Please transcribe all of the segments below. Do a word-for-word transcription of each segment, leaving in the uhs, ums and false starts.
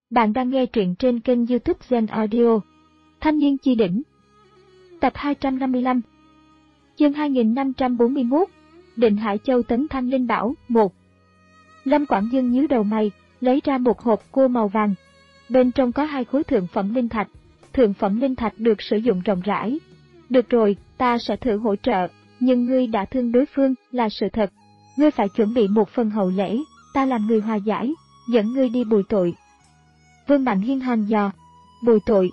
Bạn đang nghe truyện trên kênh YouTube Zen Audio. Thanh niên chi đỉnh. Tập hai trăm năm mươi lăm. Chương hai nghìn năm trăm bốn mươi mốt. Định Hải Châu tấn thăng linh bảo. một. Lâm Quảng Dương nhíu đầu mày, lấy ra một hộp cua màu vàng. Bên trong có hai khối thượng phẩm linh thạch. Thượng phẩm linh thạch được sử dụng rộng rãi. Được rồi, ta sẽ thử hỗ trợ, nhưng ngươi đã thương đối phương là sự thật. Ngươi phải chuẩn bị một phần hậu lễ, ta làm người hòa giải, dẫn ngươi đi bồi tội. Vương Mạnh Hiên hàn dò, bồi tội.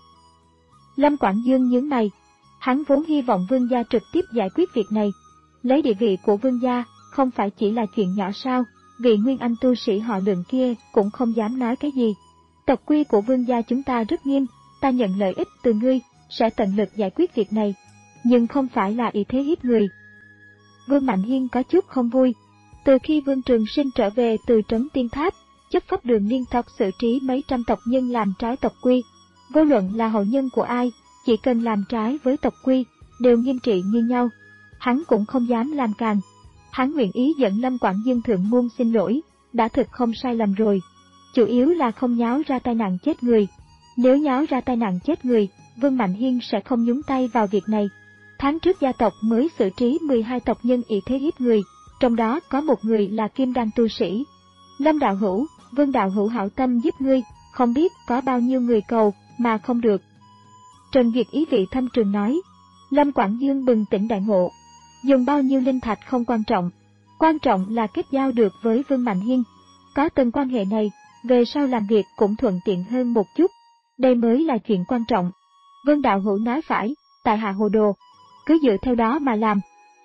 Lâm Quảng Dương nhướng mày, hắn vốn hy vọng Vương gia trực tiếp giải quyết việc này. Lấy địa vị của Vương gia, không phải chỉ là chuyện nhỏ sao, vị nguyên anh tu sĩ họ Lượng kia cũng không dám nói cái gì. Tộc quy của Vương gia chúng ta rất nghiêm, ta nhận lợi ích từ ngươi, sẽ tận lực giải quyết việc này, nhưng không phải là ý thế hiếp người. Vương Mạnh Hiên có chút không vui. Từ khi Vương Trường Sinh trở về từ trấn Tiên Tháp, chấp pháp đường liên tục xử trí mấy trăm tộc nhân làm trái tộc quy. Vô luận là hậu nhân của ai, chỉ cần làm trái với tộc quy, đều nghiêm trị như nhau. Hắn cũng không dám làm càng. Hắn nguyện ý dẫn Lâm Quảng Dương thượng môn xin lỗi, đã thực không sai lầm rồi. Chủ yếu là không nháo ra tai nạn chết người. Nếu nháo ra tai nạn chết người, Vương Mạnh Hiên sẽ không nhúng tay vào việc này. Tháng trước gia tộc mới xử trí mười hai tộc nhân ỷ thế hiếp người, trong đó có một người là kim đan tu sĩ. Lâm đạo hữu, Vương đạo hữu hảo tâm giúp ngươi, không biết có bao nhiêu người cầu mà không được. Trần Việt ý vị thâm trường nói. Lâm Quảng Dương bừng tỉnh đại ngộ. Dùng bao nhiêu linh thạch không quan trọng, quan trọng là kết giao được với Vương Mạnh Hiên. Có từng quan hệ này, về sau làm việc cũng thuận tiện hơn một chút. Đây mới là chuyện quan trọng. Vương đạo hữu nói phải, tại hạ hồ đồ, cứ dựa theo đó mà làm.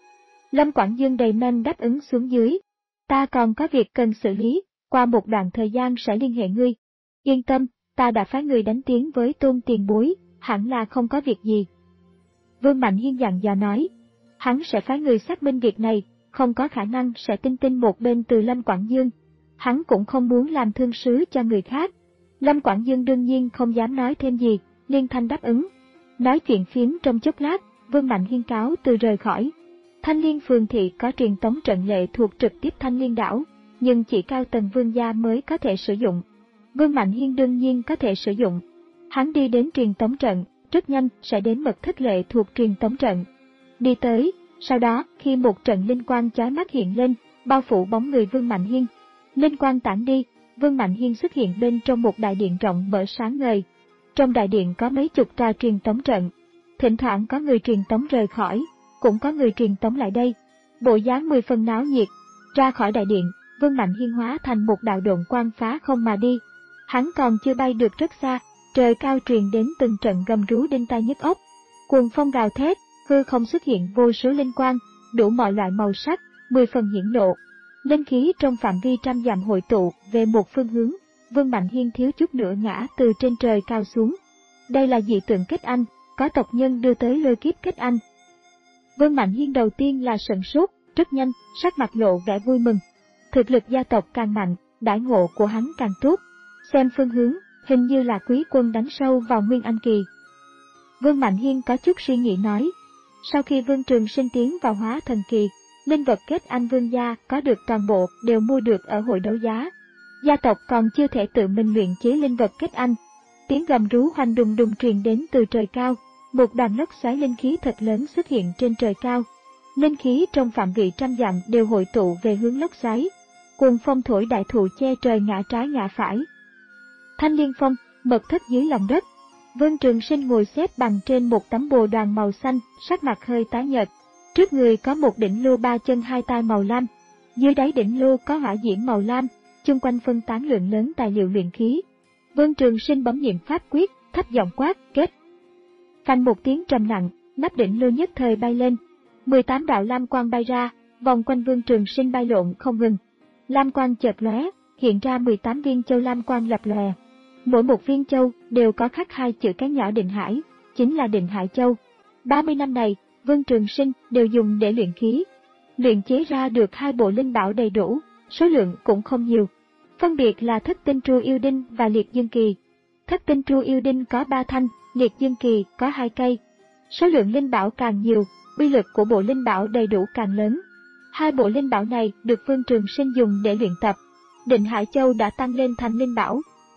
Lâm Quảng Dương đầy men đáp ứng xuống dưới. Ta còn có việc cần xử lý, qua một đoạn thời gian sẽ liên hệ ngươi. Yên tâm, ta đã phái người đánh tiếng với Tôn tiền bối, hẳn là không có việc gì. Vương Mạnh Hiên dặn dò nói. Hắn sẽ phái người xác minh việc này, không có khả năng sẽ tin tin một bên từ Lâm Quảng Dương. Hắn cũng không muốn làm thương sứ cho người khác. Lâm Quảng Dương đương nhiên không dám nói thêm gì, liên thanh đáp ứng. Nói chuyện phiếm trong chốc lát, Vương Mạnh Hiên cáo từ rời khỏi. Thanh Liên phường thị có truyền tống trận lệ thuộc trực tiếp Thanh Liên đảo, nhưng chỉ cao tầng vương gia mới có thể sử dụng. Vương Mạnh Hiên đương nhiên có thể sử dụng. Hắn đi đến truyền tống trận, rất nhanh sẽ đến mật thất lệ thuộc truyền tống trận. Đi tới, sau đó khi một trận linh quang chói mắt hiện lên, bao phủ bóng người Vương Mạnh Hiên. Linh quang tản đi, Vương Mạnh Hiên xuất hiện bên trong một đại điện rộng mở sáng ngời. Trong đại điện có mấy chục tòa truyền tống trận. Thỉnh thoảng có người truyền tống rời khỏi, cũng có người truyền tống lại đây. Bộ dáng mười phần náo nhiệt. Ra khỏi đại điện, Vương Mạnh Hiên hóa thành một đạo độn quang phá không mà đi. Hắn còn chưa bay được rất xa, trời cao truyền đến từng trận gầm rú đinh tai nhức óc. Cuồng phong gào thét, hư không xuất hiện vô số linh quang, đủ mọi loại màu sắc, mười phần hiển lộ. Linh khí trong phạm vi trăm dặm hội tụ về một phương hướng. Vương Mạnh Hiên thiếu chút nữa ngã từ trên trời cao xuống. Đây là dị tượng kết anh, có tộc nhân đưa tới lôi kiếp kết anh. Vương Mạnh Hiên đầu tiên là sửng sốt, rất nhanh, sắc mặt lộ vẻ vui mừng. Thực lực gia tộc càng mạnh, đãi ngộ của hắn càng tốt. Xem phương hướng, hình như là Quý quân đánh sâu vào Nguyên Anh kỳ. Vương Mạnh Hiên có chút suy nghĩ nói. Sau khi Vương Trường Sinh tiến vào hóa thần kỳ, linh vật kết anh vương gia có được toàn bộ đều mua được ở hội đấu giá. Gia tộc còn chưa thể tự mình luyện chế linh vật kết anh. Tiếng gầm rú hoành đùng đùng truyền đến từ trời cao. Một đoàn lốc xoáy linh khí thật lớn xuất hiện trên trời cao. Linh khí trong phạm vi trăm dặm đều hội tụ về hướng lốc xoáy. Cuồng phong thổi đại thụ che trời ngã trái ngã phải. Thanh Liên phong, mật thất dưới lòng đất. Vương Trường Sinh ngồi xếp bằng trên một tấm bồ đoàn màu xanh, sắc mặt hơi tái nhợt. Trước người có một đỉnh lô ba chân hai tay màu lam. Dưới đáy đỉnh lô có hỏa diễm màu lam, chung quanh phân tán lượng lớn tài liệu luyện khí. Vương Trường Sinh bấm niệm pháp quyết, thấp giọng quát, kết. Phanh một tiếng trầm nặng, nắp đỉnh lô nhất thời bay lên. mười tám đạo lam quang bay ra, vòng quanh Vương Trường Sinh bay lộn không ngừng. Lam quang chợt lóe, hiện ra mười tám viên châu lam quang lập lòe. Mỗi một viên châu đều có khắc hai chữ cái nhỏ Định Hải, chính là Định Hải Châu. ba mươi năm này, Vương Trường Sinh đều dùng để luyện khí. Luyện chế ra được hai bộ linh bảo đầy đủ, số lượng cũng không nhiều. Phân biệt là Thất Tinh Tru Yêu Đinh và Liệt Dương Kỳ. Thất Tinh Tru Yêu Đinh có ba thanh, Liệt Dương Kỳ có hai cây. Số lượng linh bảo càng nhiều, uy lực của bộ linh bảo đầy đủ càng lớn. Hai bộ linh bảo này được Vương Trường Sinh dùng để luyện tập. Định Hải Châu đã tăng lên thành linh bảo,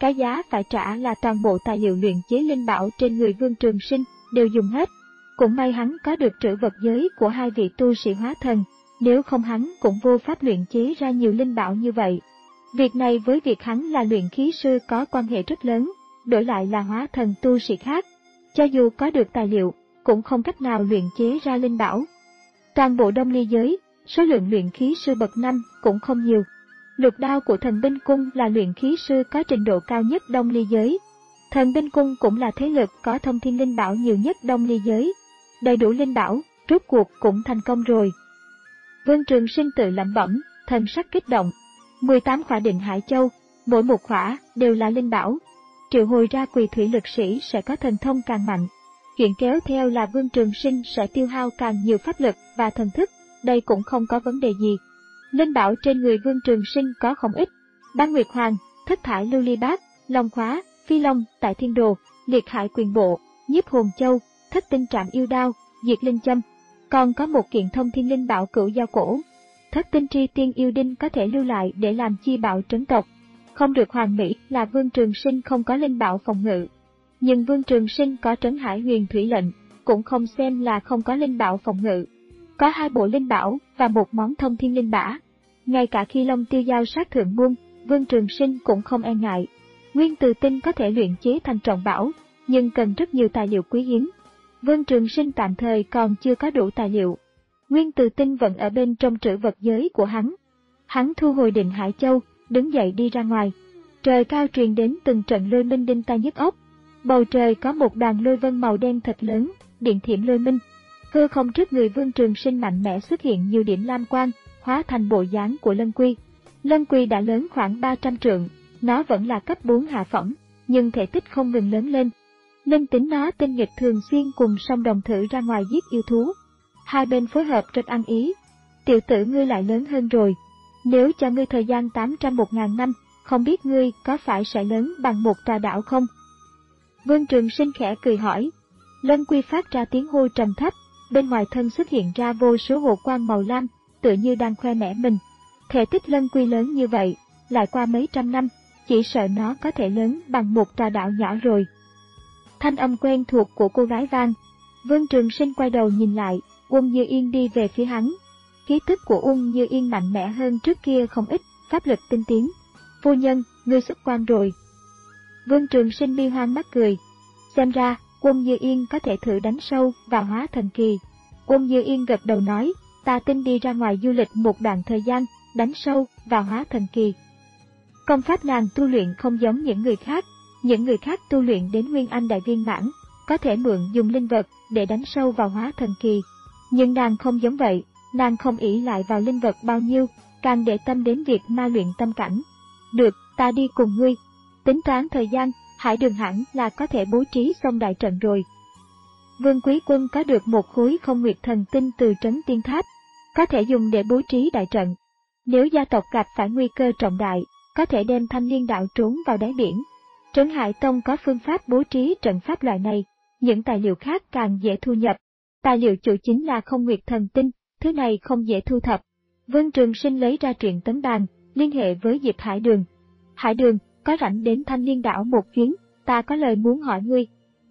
Cái giá phải trả là toàn bộ tài liệu luyện chế linh bảo trên người Vương Trường Sinh đều dùng hết. Cũng may hắn có được trữ vật giới của hai vị tu sĩ hóa thần, nếu không hắn cũng vô pháp luyện chế ra nhiều linh bảo như vậy. Việc này với việc hắn là luyện khí sư có quan hệ rất lớn, đổi lại là hóa thần tu sĩ khác. Cho dù có được tài liệu, cũng không cách nào luyện chế ra linh bảo. Toàn bộ Đông Ly giới, số lượng luyện khí sư bậc năm cũng không nhiều. Lục đao của Thần Binh Cung là luyện khí sư có trình độ cao nhất Đông Ly giới. Thần Binh Cung cũng là thế lực có thông thiên linh bảo nhiều nhất Đông Ly giới. Đầy đủ linh bảo, rốt cuộc cũng thành công rồi. Vương Trường Sinh tự lẩm bẩm, thần sắc kích động. mười tám khỏa Định Hải Châu, mỗi một khỏa đều là linh bảo. Triệu hồi ra Quỳ Thủy Lực Sĩ sẽ có thần thông càng mạnh. Chuyện kéo theo là Vương Trường Sinh sẽ tiêu hao càng nhiều pháp lực và thần thức, đây cũng không có vấn đề gì. Linh bảo trên người Vương Trường Sinh có không ít. Bán Nguyệt Hoàng, Thất Thải Lưu Ly Bát, Long Khóa, Phi Long, Tại Thiên Đồ, Liệt Hải Quyền Bộ, Nhiếp Hồn Châu, Thất Tinh Trảm Yêu Đao, Diệt Linh Châm. Còn có một kiện thông thiên linh bảo Cửu Giao Cổ. Thất Tinh Tri Tiên Yêu Đinh có thể lưu lại để làm chi bảo trấn tộc. Không được hoàn mỹ là Vương Trường Sinh không có linh bảo phòng ngự. Nhưng Vương Trường Sinh có Trấn Hải Huyền Thủy Lệnh, cũng không xem là không có linh bảo phòng ngự. Có hai bộ linh bảo và một món thông thiên linh bả. Ngay cả khi Long Tiêu giao sát thượng môn, Vương Trường Sinh cũng không e ngại. Nguyên từ tinh có thể luyện chế thành trọng bảo, nhưng cần rất nhiều tài liệu quý hiếm. Vương Trường Sinh tạm thời còn chưa có đủ tài liệu. Nguyên từ tinh vẫn ở bên trong trữ vật giới của hắn. Hắn thu hồi Định Hải Châu, đứng dậy đi ra ngoài. Trời cao truyền đến từng trận lôi minh đinh tai nhức óc. Bầu trời có một đoàn lôi vân màu đen thật lớn, điện thiểm lôi minh. Hư không trước người Vương Trường Sinh mạnh mẽ xuất hiện nhiều điểm lam quang, hóa thành bộ dáng của Lân Quy. Lân Quy đã lớn khoảng ba trăm trượng, nó vẫn là cấp bốn hạ phẩm, nhưng thể tích không ngừng lớn lên. Linh tính nó tinh nghịch thường xuyên cùng song đồng thử ra ngoài giết yêu thú. Hai bên phối hợp rất ăn ý. Tiểu tử ngươi lại lớn hơn rồi. Nếu cho ngươi thời gian tám trăm một ngàn năm, không biết ngươi có phải sẽ lớn bằng một tòa đảo không? Vương Trường Sinh khẽ cười hỏi. Lân Quy phát ra tiếng hô trầm thấp, bên ngoài thân xuất hiện ra vô số hồ quang màu lam, tựa như đang khoe mẽ mình. Thể tích Lân Quy lớn như vậy, lại qua mấy trăm năm, chỉ sợ nó có thể lớn bằng một tòa đảo nhỏ rồi. Thanh âm quen thuộc của cô gái vang. Vương Trường Sinh quay đầu nhìn lại, Uông Như Yên đi về phía hắn. Khí tức của Uông Như Yên mạnh mẽ hơn trước kia không ít, pháp lực tinh tiến. Phu nhân, ngươi xuất quan rồi. Vương Trường Sinh bi hoang mắt cười. Xem ra, Uông Như Yên có thể thử đánh sâu vào hóa thần kỳ. Uông Như Yên gật đầu nói, ta tin đi ra ngoài du lịch một đoạn thời gian, đánh sâu vào hóa thần kỳ. Công pháp nàng tu luyện không giống những người khác. Những người khác tu luyện đến Nguyên Anh Đại Viên Mãn, có thể mượn dùng linh vật để đánh sâu vào hóa thần kỳ. Nhưng nàng không giống vậy, nàng không ỷ lại vào linh vật bao nhiêu, càng để tâm đến việc ma luyện tâm cảnh. Được, ta đi cùng ngươi. Tính toán thời gian, Hải Đường hẳn là có thể bố trí xong đại trận rồi. Vương Quý Quân có được một khối không nguyệt thần tinh từ trấn Tiên Tháp, có thể dùng để bố trí đại trận. Nếu gia tộc gặp phải nguy cơ trọng đại, có thể đem Thanh Liên Đạo trốn vào đáy biển. Trấn Hải Tông có phương pháp bố trí trận pháp loại này, những tài liệu khác càng dễ thu nhập. Tài liệu chủ chính là không nguyệt thần tinh, thứ này không dễ thu thập. Vương Trường Sinh lấy ra truyện tấm bàn, liên hệ với Diệp Hải Đường. Hải Đường, có rảnh đến Thanh Liên Đảo một chuyến, ta có lời muốn hỏi ngươi.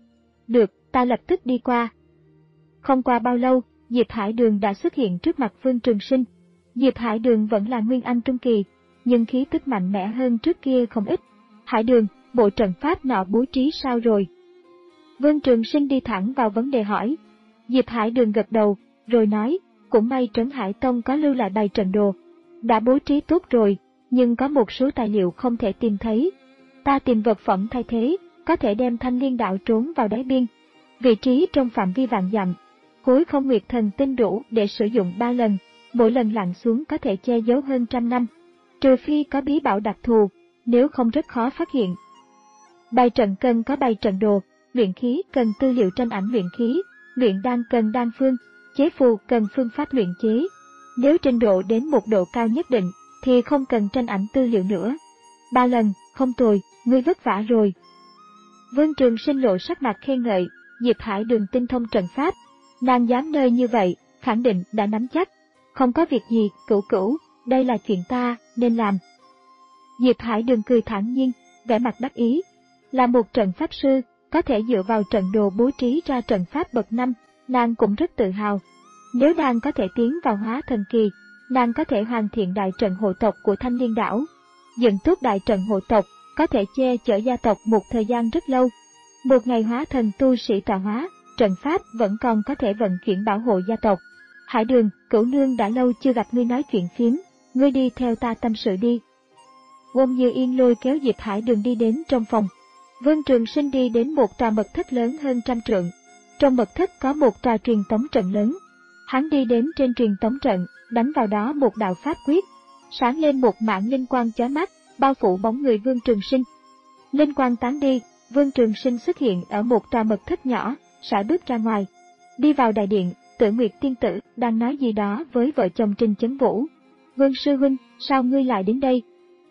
Được, ta lập tức đi qua. Không qua bao lâu, Diệp Hải Đường đã xuất hiện trước mặt Vương Trường Sinh. Diệp Hải Đường vẫn là Nguyên Anh Trung Kỳ, nhưng khí tức mạnh mẽ hơn trước kia không ít. Hải Đường, bộ trận pháp nọ bố trí sao rồi? Vương Trường Sinh đi thẳng vào vấn đề hỏi. Diệp Hải Đường gật đầu, rồi nói, cũng may Trấn Hải Tông có lưu lại bài trận đồ. Đã bố trí tốt rồi, nhưng có một số tài liệu không thể tìm thấy. Ta tìm vật phẩm thay thế, có thể đem Thanh Liên Đạo trốn vào đáy biên. Vị trí trong phạm vi vạn dặm. Khối không nguyệt thần tinh đủ để sử dụng ba lần, mỗi lần lặn xuống có thể che giấu hơn trăm năm. Trừ phi có bí bảo đặc thù, nếu không rất khó phát hiện. Bài trận cần có bài trận đồ, luyện khí cần tư liệu tranh ảnh luyện khí, luyện đan cần đan phương, chế phù cần phương pháp luyện chế. Nếu trình độ đến một độ cao nhất định, thì không cần tranh ảnh tư liệu nữa. Ba lần, không tồi, ngươi vất vả rồi. Vương Trường Sinh lộ sắc mặt khen ngợi, Diệp Hải Đường tinh thông trận pháp, nàng dám nơi như vậy, khẳng định đã nắm chắc. Không có việc gì, cửu cửu, đây là chuyện ta nên làm. Diệp Hải Đường cười thản nhiên, vẻ mặt đắc ý. Là một trận pháp sư, có thể dựa vào trận đồ bố trí ra trận pháp bậc năm, nàng cũng rất tự hào. Nếu nàng có thể tiến vào hóa thần kỳ, nàng có thể hoàn thiện đại trận hộ tộc của Thanh Liên đảo. Dựng tốt đại trận hộ tộc, có thể che chở gia tộc một thời gian rất lâu. Một ngày hóa thần tu sĩ tọa hóa, trận pháp vẫn còn có thể vận chuyển bảo hộ gia tộc. Hải Đường, Cửu Nương đã lâu chưa gặp ngươi nói chuyện phiếm, ngươi đi theo ta tâm sự đi. Wong Như Yên lôi kéo Diệp Hải Đường đi đến trong phòng. Vương Trường Sinh đi đến một tòa mật thất lớn hơn trăm trượng. Trong mật thất có một tòa truyền tống trận lớn. Hắn đi đến trên truyền tống trận, đánh vào đó một đạo pháp quyết. Sáng lên một mảng linh quang chói mắt, bao phủ bóng người Vương Trường Sinh. Linh quang tán đi, Vương Trường Sinh xuất hiện ở một tòa mật thất nhỏ, sải bước ra ngoài. Đi vào đại điện, Tử Nguyệt tiên tử đang nói gì đó với vợ chồng Trình Chấn Vũ. Vương sư huynh, sao ngươi lại đến đây?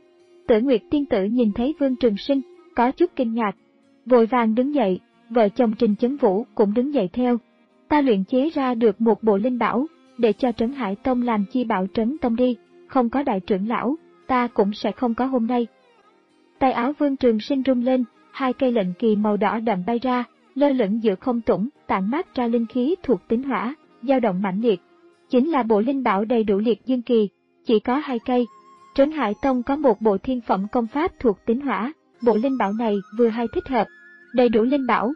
Tử Nguyệt tiên tử nhìn thấy Vương Trường Sinh, có chút kinh ngạc, vội vàng đứng dậy, vợ chồng Trình Chấn Vũ cũng đứng dậy theo. Ta luyện chế ra được một bộ linh bảo, để cho Trấn Hải Tông làm chi bảo Trấn Tông đi, không có đại trưởng lão, ta cũng sẽ không có hôm nay. Tay áo Vương Trường Sinh rung lên, hai cây lệnh kỳ màu đỏ đậm bay ra, lơ lửng giữa không trung, tản mát ra linh khí thuộc tính hỏa, dao động mãnh liệt. Chính là bộ linh bảo đầy đủ liệt dương kỳ, chỉ có hai cây. Trấn Hải Tông có một bộ thiên phẩm công pháp thuộc tính hỏa, bộ linh bảo này vừa hay thích hợp, đầy đủ linh bảo.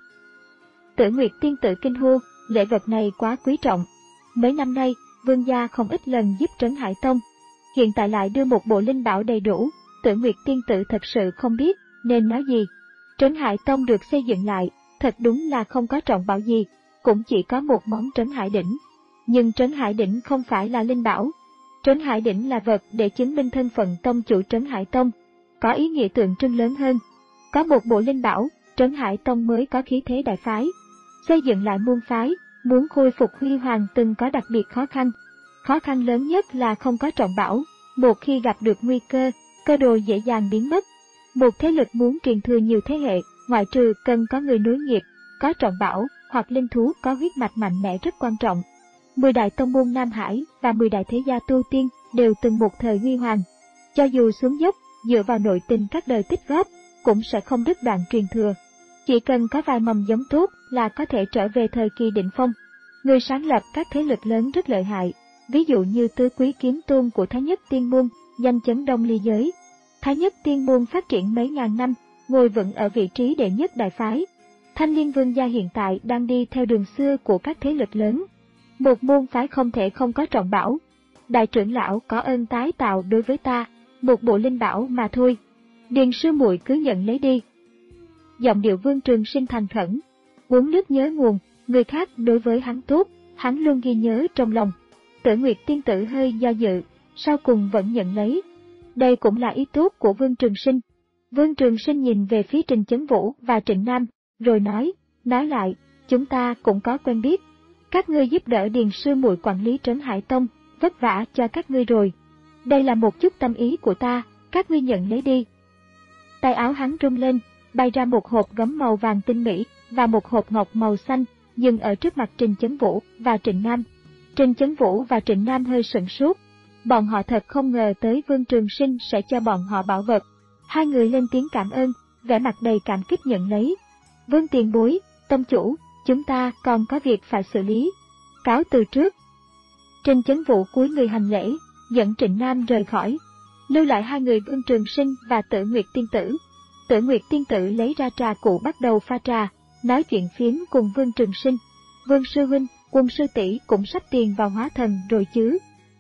Tử Nguyệt tiên tử kinh hô, lễ vật này quá quý trọng. Mấy năm nay, Vương gia không ít lần giúp Trấn Hải Tông, hiện tại lại đưa một bộ linh bảo đầy đủ, Tử Nguyệt tiên tử thật sự không biết nên nói gì. Trấn Hải Tông được xây dựng lại, thật đúng là không có trọng bảo gì, cũng chỉ có một món Trấn Hải đỉnh. Nhưng Trấn Hải đỉnh không phải là linh bảo. Trấn Hải đỉnh là vật để chứng minh thân phận tông chủ Trấn Hải Tông, có ý nghĩa tượng trưng lớn hơn. Có một bộ linh bảo, Trấn Hải Tông mới có khí thế đại phái. Xây dựng lại môn phái, muốn khôi phục huy hoàng từng có đặc biệt khó khăn. Khó khăn lớn nhất là không có trọng bảo, một khi gặp được nguy cơ, cơ đồ dễ dàng biến mất. Một thế lực muốn truyền thừa nhiều thế hệ, ngoại trừ cần có người nối nghiệp, có trọng bảo hoặc linh thú có huyết mạch mạnh mẽ rất quan trọng. Mười đại tông môn Nam Hải và mười đại thế gia tu tiên đều từng một thời huy hoàng. Cho dù xuống dốc, dựa vào nội tình các đời tích góp, cũng sẽ không đứt đoạn truyền thừa. Chỉ cần có vài mầm giống tốt là có thể trở về thời kỳ đỉnh phong. Người sáng lập các thế lực lớn rất lợi hại, ví dụ như Tứ Quý Kiếm Tôn của Thái Nhất Tiên Môn, danh chấn Đông Ly giới. Thái Nhất Tiên Môn phát triển mấy ngàn năm, ngồi vững ở vị trí đệ nhất đại phái. Thanh Liên Vương gia hiện tại đang đi theo đường xưa của các thế lực lớn. Một môn phái không thể không có trọng bảo. Đại trưởng lão có ơn tái tạo đối với ta, một bộ linh bảo mà thôi. Điền sư muội cứ nhận lấy đi. Giọng điệu Vương Trường Sinh thành khẩn. Uống nước nhớ nguồn, người khác đối với hắn tốt, hắn luôn ghi nhớ trong lòng. Tử Nguyệt tiên tử hơi do dự, sau cùng vẫn nhận lấy. Đây cũng là ý tốt của Vương Trường Sinh. Vương Trường Sinh nhìn về phía Trình Chấn Vũ và Trịnh Nam, rồi nói, nói lại, chúng ta cũng có quen biết. Các ngươi giúp đỡ Điền sư muội quản lý Trấn Hải Tông, vất vả cho các ngươi rồi. Đây là một chút tâm ý của ta, các ngươi nhận lấy đi. Tay áo hắn rung lên, bay ra một hộp gấm màu vàng tinh mỹ và một hộp ngọc màu xanh, dừng ở trước mặt Trình Chấn Vũ và Trịnh Nam. Trình Chấn Vũ và Trịnh Nam hơi sửng sốt. Bọn họ thật không ngờ tới Vương Trường Sinh sẽ cho bọn họ bảo vật. Hai người lên tiếng cảm ơn, vẻ mặt đầy cảm kích nhận lấy. Vương tiền bối, tông chủ, chúng ta còn có việc phải xử lý. Cáo từ trước. Trình Chấn Vũ cúi người hành lễ, dẫn Trịnh Nam rời khỏi. Lưu lại hai người Vương Trường Sinh và Tử Nguyệt tiên tử. Tử Nguyệt tiên tử lấy ra trà cụ bắt đầu pha trà, nói chuyện phiếm cùng Vương Trường Sinh. Vương sư huynh, Quân sư tỷ cũng sắp tiền vào hóa thần rồi chứ?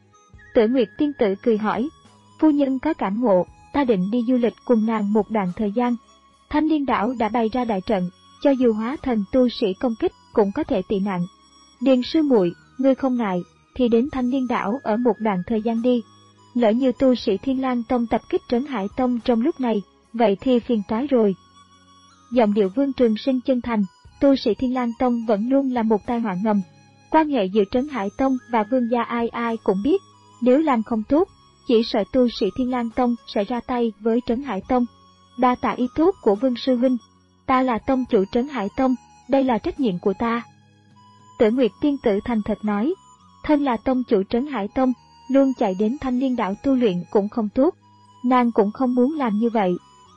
Tử Nguyệt tiên tử cười hỏi. Phu nhân có cảm ngộ, ta định đi du lịch cùng nàng một đoạn thời gian. Thanh Liên đảo đã bày ra đại trận, cho dù hóa thần tu sĩ công kích cũng có thể tị nạn. Điền sư muội, ngươi không ngại, thì đến Thanh Liên đảo ở một đoạn thời gian đi. Lỡ như tu sĩ Thiên Lang Tông tập kích Trấn Hải Tông trong lúc này, vậy thì phiền toái rồi. Giọng điệu Vương Trường Sinh chân thành, tu sĩ Thiên Lang Tông vẫn luôn là một tai họa ngầm. Quan hệ giữa Trấn Hải Tông và Vương gia ai ai cũng biết, nếu làm không tốt, chỉ sợ tu sĩ Thiên Lang Tông sẽ ra tay với Trấn Hải Tông. Đa tạ ý tốt của Vương sư huynh, ta là tông chủ Trấn Hải Tông, đây là trách nhiệm của ta. Tử Nguyệt tiên tử thành thật nói, thân là tông chủ Trấn Hải Tông, luôn chạy đến Thanh Liên đảo tu luyện cũng không tốt, nàng cũng không muốn làm như vậy.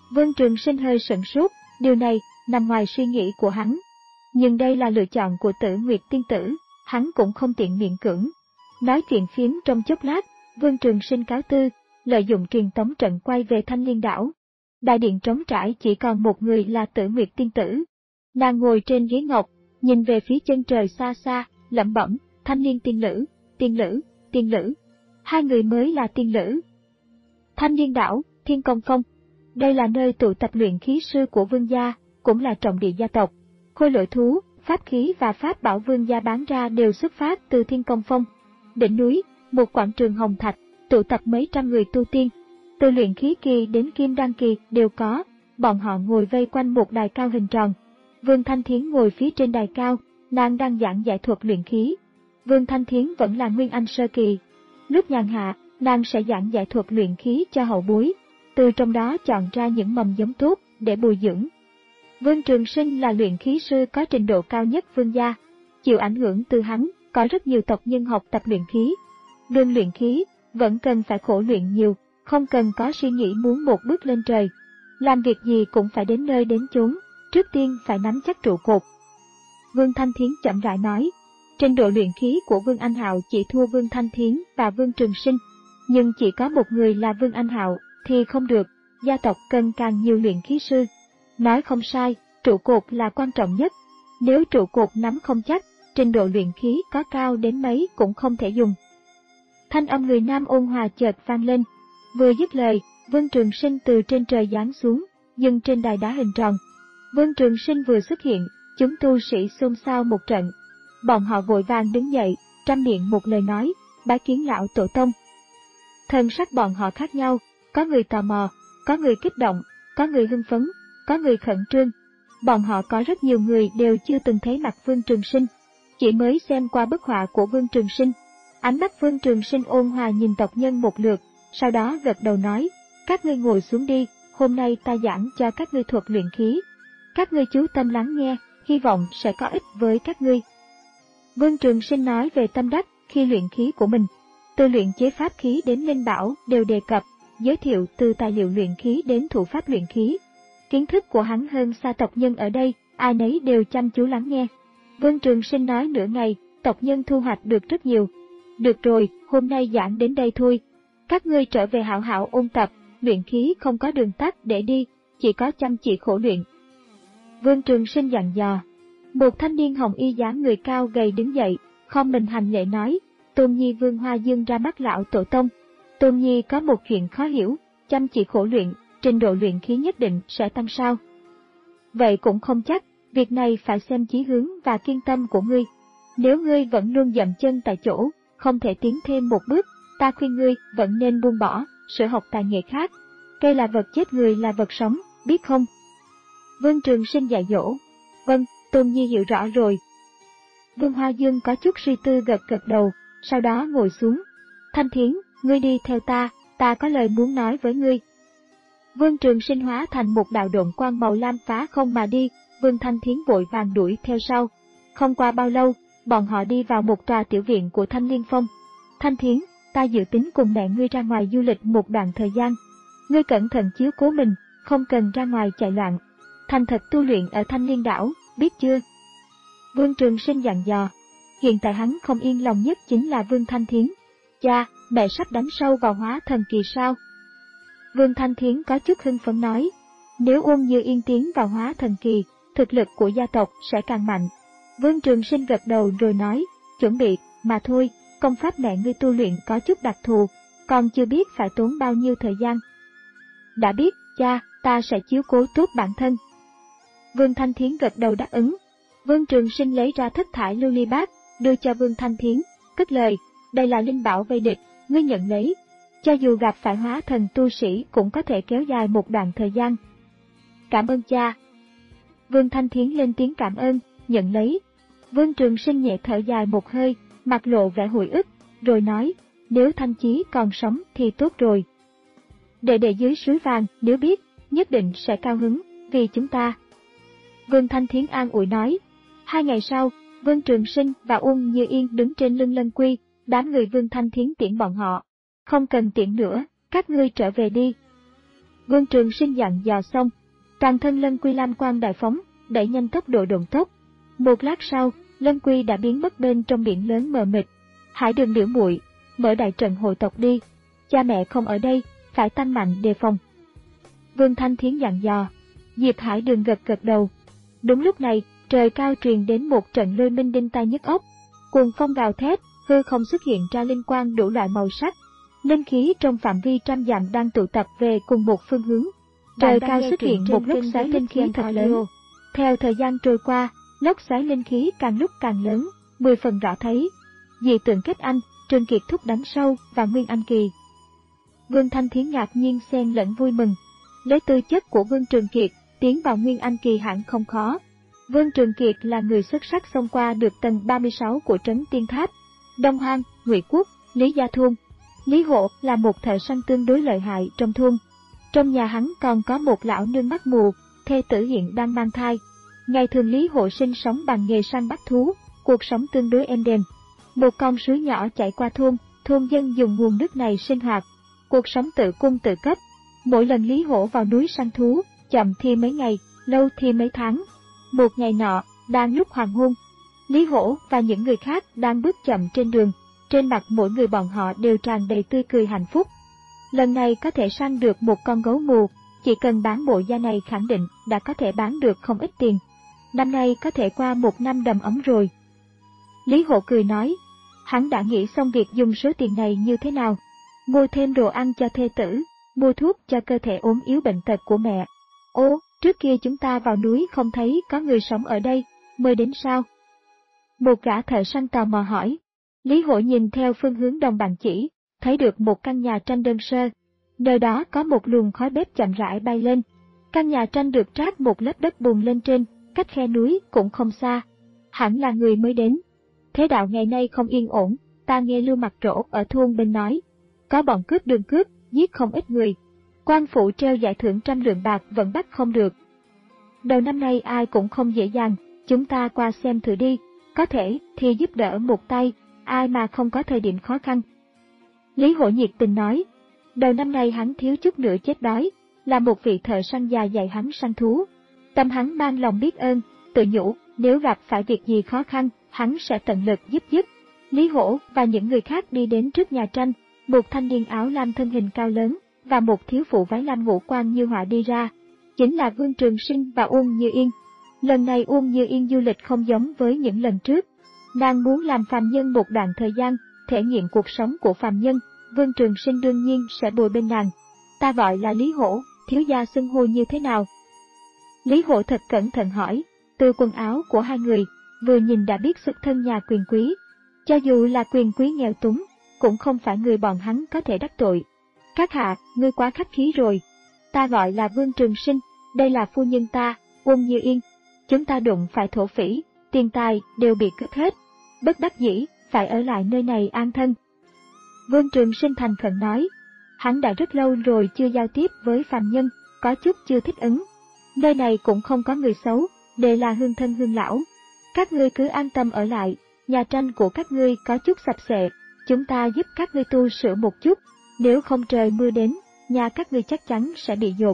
Vương Trường Sinh hơi sửng sốt, điều này nằm ngoài suy nghĩ của hắn. Nhưng đây là lựa chọn của Tử Nguyệt tiên tử, hắn cũng không tiện miễn cưỡng. Nói chuyện phiếm trong chốc lát, Vương Trường Sinh cáo từ, lợi dụng truyền tống trận quay về Thanh Liên đảo. Đại điện trống trải chỉ còn một người là Tử Nguyệt tiên tử. Nàng ngồi trên ghế ngọc, nhìn về phía chân trời xa xa, lẩm bẩm, Thanh Liên tiên lữ, tiên lữ, tiên lữ. Hai người mới là tiên lữ. Thanh Liên đảo, Thiên Công Phong. Đây là nơi tụ tập luyện khí sư của Vương gia, cũng là trọng địa gia tộc. Khôi lỗi thú, pháp khí và pháp bảo Vương gia bán ra đều xuất phát từ Thiên Công Phong. Đỉnh núi, một quảng trường hồng thạch, tụ tập mấy trăm người tu tiên. Từ luyện khí kỳ đến kim đan kỳ đều có, bọn họ ngồi vây quanh một đài cao hình tròn. Vương Thanh Thiến ngồi phía trên đài cao, nàng đang giảng giải thuật luyện khí. Vương Thanh Thiến vẫn là nguyên anh sơ kỳ. Lúc nhàn hạ, nàng sẽ giảng giải thuật luyện khí cho hậu bối, từ trong đó chọn ra những mầm giống tốt để bồi dưỡng. Vương Trường Sinh là luyện khí sư có trình độ cao nhất Vương gia, chịu ảnh hưởng từ hắn, có rất nhiều tộc nhân học tập luyện khí. Đường luyện khí vẫn cần phải khổ luyện nhiều, không cần có suy nghĩ muốn một bước lên trời. Làm việc gì cũng phải đến nơi đến chốn, trước tiên phải nắm chắc trụ cột. Vương Thanh Thiến chậm rãi nói, trình độ luyện khí của Vương Anh Hạo chỉ thua Vương Thanh Thiến và Vương Trường Sinh, nhưng chỉ có một người là Vương Anh Hạo thì không được, gia tộc cần càng nhiều luyện khí sư. Nói không sai, trụ cột là quan trọng nhất. Nếu trụ cột nắm không chắc, trình độ luyện khí có cao đến mấy cũng không thể dùng. Thanh âm người nam ôn hòa chợt vang lên. Vừa dứt lời, Vương Trường Sinh từ trên trời giáng xuống, dừng trên đài đá hình tròn. Vương Trường Sinh vừa xuất hiện, chúng tu sĩ xôn xao một trận. Bọn họ vội vàng đứng dậy, trăm miệng một lời nói, bái kiến lão tổ tông. Thân sắc bọn họ khác nhau, có người tò mò, có người kích động, có người hưng phấn, có người khẩn trương. Bọn họ có rất nhiều người đều chưa từng thấy mặt Vương Trường Sinh, chỉ mới xem qua bức họa của Vương Trường Sinh. Ánh mắt Vương Trường Sinh ôn hòa nhìn tộc nhân một lượt, sau đó gật đầu nói, các ngươi ngồi xuống đi, hôm nay ta giảng cho các ngươi thuật luyện khí. Các ngươi chú tâm lắng nghe, hy vọng sẽ có ích với các ngươi. Vương Trường Sinh nói về tâm đắc khi luyện khí của mình, từ luyện chế pháp khí đến linh bảo đều đề cập, giới thiệu từ tài liệu luyện khí đến thủ pháp luyện khí. Kiến thức của hắn hơn xa tộc nhân ở đây, ai nấy đều chăm chú lắng nghe. Vương Trường Sinh nói nửa ngày, tộc nhân thu hoạch được rất nhiều. Được rồi, hôm nay giảng đến đây thôi. Các ngươi trở về hảo hảo ôn tập, luyện khí không có đường tắt để đi, chỉ có chăm chỉ khổ luyện. Vương Trường Sinh dặn dò. Một thanh niên hồng y dáng người cao gầy đứng dậy, khom mình hành lễ nói, Tôn Nhi Vương Hoa Dương ra mắt lão tổ tông. Tôn Nhi có một chuyện khó hiểu, chăm chỉ khổ luyện, trình độ luyện khí nhất định sẽ tăng sao? Vậy cũng không chắc, việc này phải xem chí hướng và kiên tâm của ngươi. Nếu ngươi vẫn luôn dậm chân tại chỗ, không thể tiến thêm một bước, ta khuyên ngươi vẫn nên buông bỏ, sửa học tài nghệ khác. Cây là vật chết, người là vật sống, biết không? Vương Trường Sinh dạy dỗ. Vâng, Tôn Nhi hiểu rõ rồi. Vương Hoa Dương có chút suy tư gật gật đầu, sau đó ngồi xuống. Thanh Thiến, ngươi đi theo ta, ta có lời muốn nói với ngươi. Vương Trường Sinh hóa thành một đạo độn quang màu lam phá không mà đi, Vương Thanh Thiến vội vàng đuổi theo sau. Không qua bao lâu, bọn họ đi vào một tòa tiểu viện của Thanh Liên Phong. Thanh Thiến, ta dự tính cùng mẹ ngươi ra ngoài du lịch một đoạn thời gian. Ngươi cẩn thận chiếu cố mình, không cần ra ngoài chạy loạn. Thành thật tu luyện ở Thanh Liên đảo, biết chưa? Vương Trường Sinh dặn dò. Hiện tại hắn không yên lòng nhất chính là Vương Thanh Thiến. Cha, mẹ sắp đánh sâu vào hóa thần kỳ sao? Vương Thanh Thiến có chút hưng phấn nói. Nếu Uông Như Yên tiến vào hóa thần kỳ, thực lực của gia tộc sẽ càng mạnh. Vương Trường Sinh gật đầu rồi nói, chuẩn bị, mà thôi, công pháp mẹ ngươi tu luyện có chút đặc thù, còn chưa biết phải tốn bao nhiêu thời gian. Đã biết, cha, ta sẽ chiếu cố tốt bản thân. Vương Thanh Thiến gật đầu đáp ứng. Vương Trường Sinh lấy ra thất thải lưu ly bát, đưa cho Vương Thanh Thiến, cất lời, đây là linh bảo vây địch, ngươi nhận lấy. Cho dù gặp phải hóa thần tu sĩ cũng có thể kéo dài một đoạn thời gian. Cảm ơn cha. Vương Thanh Thiến lên tiếng cảm ơn, nhận lấy. Vương Trường Sinh nhẹ thở dài một hơi, mặt lộ vẻ hụi ức, rồi nói, nếu Thanh Chí còn sống thì tốt rồi. Đệ đệ dưới suối vàng, nếu biết, nhất định sẽ cao hứng, vì chúng ta. Vương Thanh Thiến an ủi nói. Hai ngày sau, Vương Trường Sinh và Uông Như Yên đứng trên lưng Lân Quy, đám người Vương Thanh Thiến tiễn bọn họ. Không cần tiễn nữa, các ngươi trở về đi. Vương Trường Sinh dặn dò xong, toàn thân Lân Quy lam quang đại phóng, đẩy nhanh tốc độ độn tốc. Một lát sau, Lân Quy đã biến mất bên trong biển lớn mờ mịt. Hải Đường biểu muội, mở đại trận hội tộc đi, cha mẹ không ở đây, phải tăng mạnh đề phòng. Vương Thanh Thiến dặn dò. Diệp Hải Đường gật gật đầu. Đúng lúc này, trời cao truyền đến một trận lôi minh đinh tai nhức óc. Cuồng phong gào thét, hư không xuất hiện ra linh quang đủ loại màu sắc. Linh khí trong phạm vi trăm dặm đang tụ tập về cùng một phương hướng. Trời cao xuất hiện một lốc xoáy linh khí thật lớn. Theo thời gian trôi qua, lốc xoáy linh khí càng lúc càng lớn, mười phần rõ thấy. Dị tượng kết anh, Trương Kiệt thúc đánh sâu và Nguyên Anh Kỳ. Vương Thanh Thiến ngạc nhiên xen lẫn vui mừng. Lấy tư chất của Vương Trường Kiệt, tiến vào Nguyên Anh Kỳ hẳn không khó. Vương Trường Kiệt là người xuất sắc xông qua được tầng ba mươi sáu của trấn Tiên Tháp. Đông Hoang, Ngụy Quốc, Lý Gia Thôn. Lý Hổ là một thợ săn tương đối lợi hại trong thôn. Trong nhà hắn còn có một lão nương mắt mù, thê tử hiện đang mang thai. Ngày thường Lý Hổ sinh sống bằng nghề săn bắt thú, cuộc sống tương đối êm đềm. Một con suối nhỏ chảy qua thôn, thôn dân dùng nguồn nước này sinh hoạt. Cuộc sống tự cung tự cấp. Mỗi lần Lý Hổ vào núi săn thú, chậm thì mấy ngày, lâu thì mấy tháng. Một ngày nọ, đang lúc hoàng hôn, Lý Hổ và những người khác đang bước chậm trên đường. Trên mặt mỗi người bọn họ đều tràn đầy tươi cười hạnh phúc. Lần này có thể săn được một con gấu mù, chỉ cần bán bộ da này khẳng định đã có thể bán được không ít tiền. Năm nay có thể qua một năm đầm ấm rồi. Lý Hổ cười nói, hắn đã nghĩ xong việc dùng số tiền này như thế nào. Mua thêm đồ ăn cho thê tử, mua thuốc cho cơ thể ốm yếu bệnh tật của mẹ. Ô, trước kia chúng ta vào núi không thấy có người sống ở đây, mới đến sao? Một gã thợ săn tò mò hỏi. Lý Hổ nhìn theo phương hướng đồng bạn chỉ, thấy được một căn nhà tranh đơn sơ. Nơi đó có một luồng khói bếp chậm rãi bay lên. Căn nhà tranh được trát một lớp đất bùn lên trên, cách khe núi cũng không xa. Hẳn là người mới đến. Thế đạo ngày nay không yên ổn, ta nghe Lưu Mặc Rỗ ở thôn bên nói. Có bọn cướp đường cướp, giết không ít người. Quan phủ treo giải thưởng trăm lượng bạc vẫn bắt không được. Đầu năm nay ai cũng không dễ dàng, chúng ta qua xem thử đi, có thể thì giúp đỡ một tay, ai mà không có thời điểm khó khăn. Lý Hổ nhiệt tình nói, đầu năm nay hắn thiếu chút nữa chết đói, là một vị thợ săn già dạy hắn săn thú. Tâm hắn mang lòng biết ơn, tự nhủ, nếu gặp phải việc gì khó khăn, hắn sẽ tận lực giúp giúp. Lý Hổ và những người khác đi đến trước nhà tranh, một thanh niên áo lam thân hình cao lớn, và một thiếu phụ váy lam ngũ quan như họa đi ra. Chính là Vương Trường Sinh và Uông Như Yên. Lần này Uông Như Yên du lịch không giống với những lần trước. Nàng muốn làm phàm nhân một đoạn thời gian, thể nghiệm cuộc sống của phàm nhân, Vương Trường Sinh đương nhiên sẽ bồi bên nàng. Ta gọi là Lý Hổ, thiếu gia xưng hô như thế nào? Lý Hổ thật cẩn thận hỏi, từ quần áo của hai người, vừa nhìn đã biết xuất thân nhà quyền quý. Cho dù là quyền quý nghèo túng, cũng không phải người bọn hắn có thể đắc tội. Các hạ, ngươi quá khách khí rồi. Ta gọi là Vương Trường Sinh, đây là phu nhân ta, Uông Như Yên. Chúng ta đụng phải thổ phỉ, tiền tài đều bị cướp hết. Bất đắc dĩ, phải ở lại nơi này an thân. Vương Trường Sinh thành khẩn nói, hắn đã rất lâu rồi chưa giao tiếp với phàm nhân, có chút chưa thích ứng. Nơi này cũng không có người xấu, đều là hương thân hương lão. Các ngươi cứ an tâm ở lại, nhà tranh của các ngươi có chút sạch sẽ, chúng ta giúp các ngươi tu sửa một chút, nếu không trời mưa đến, nhà các ngươi chắc chắn sẽ bị dột.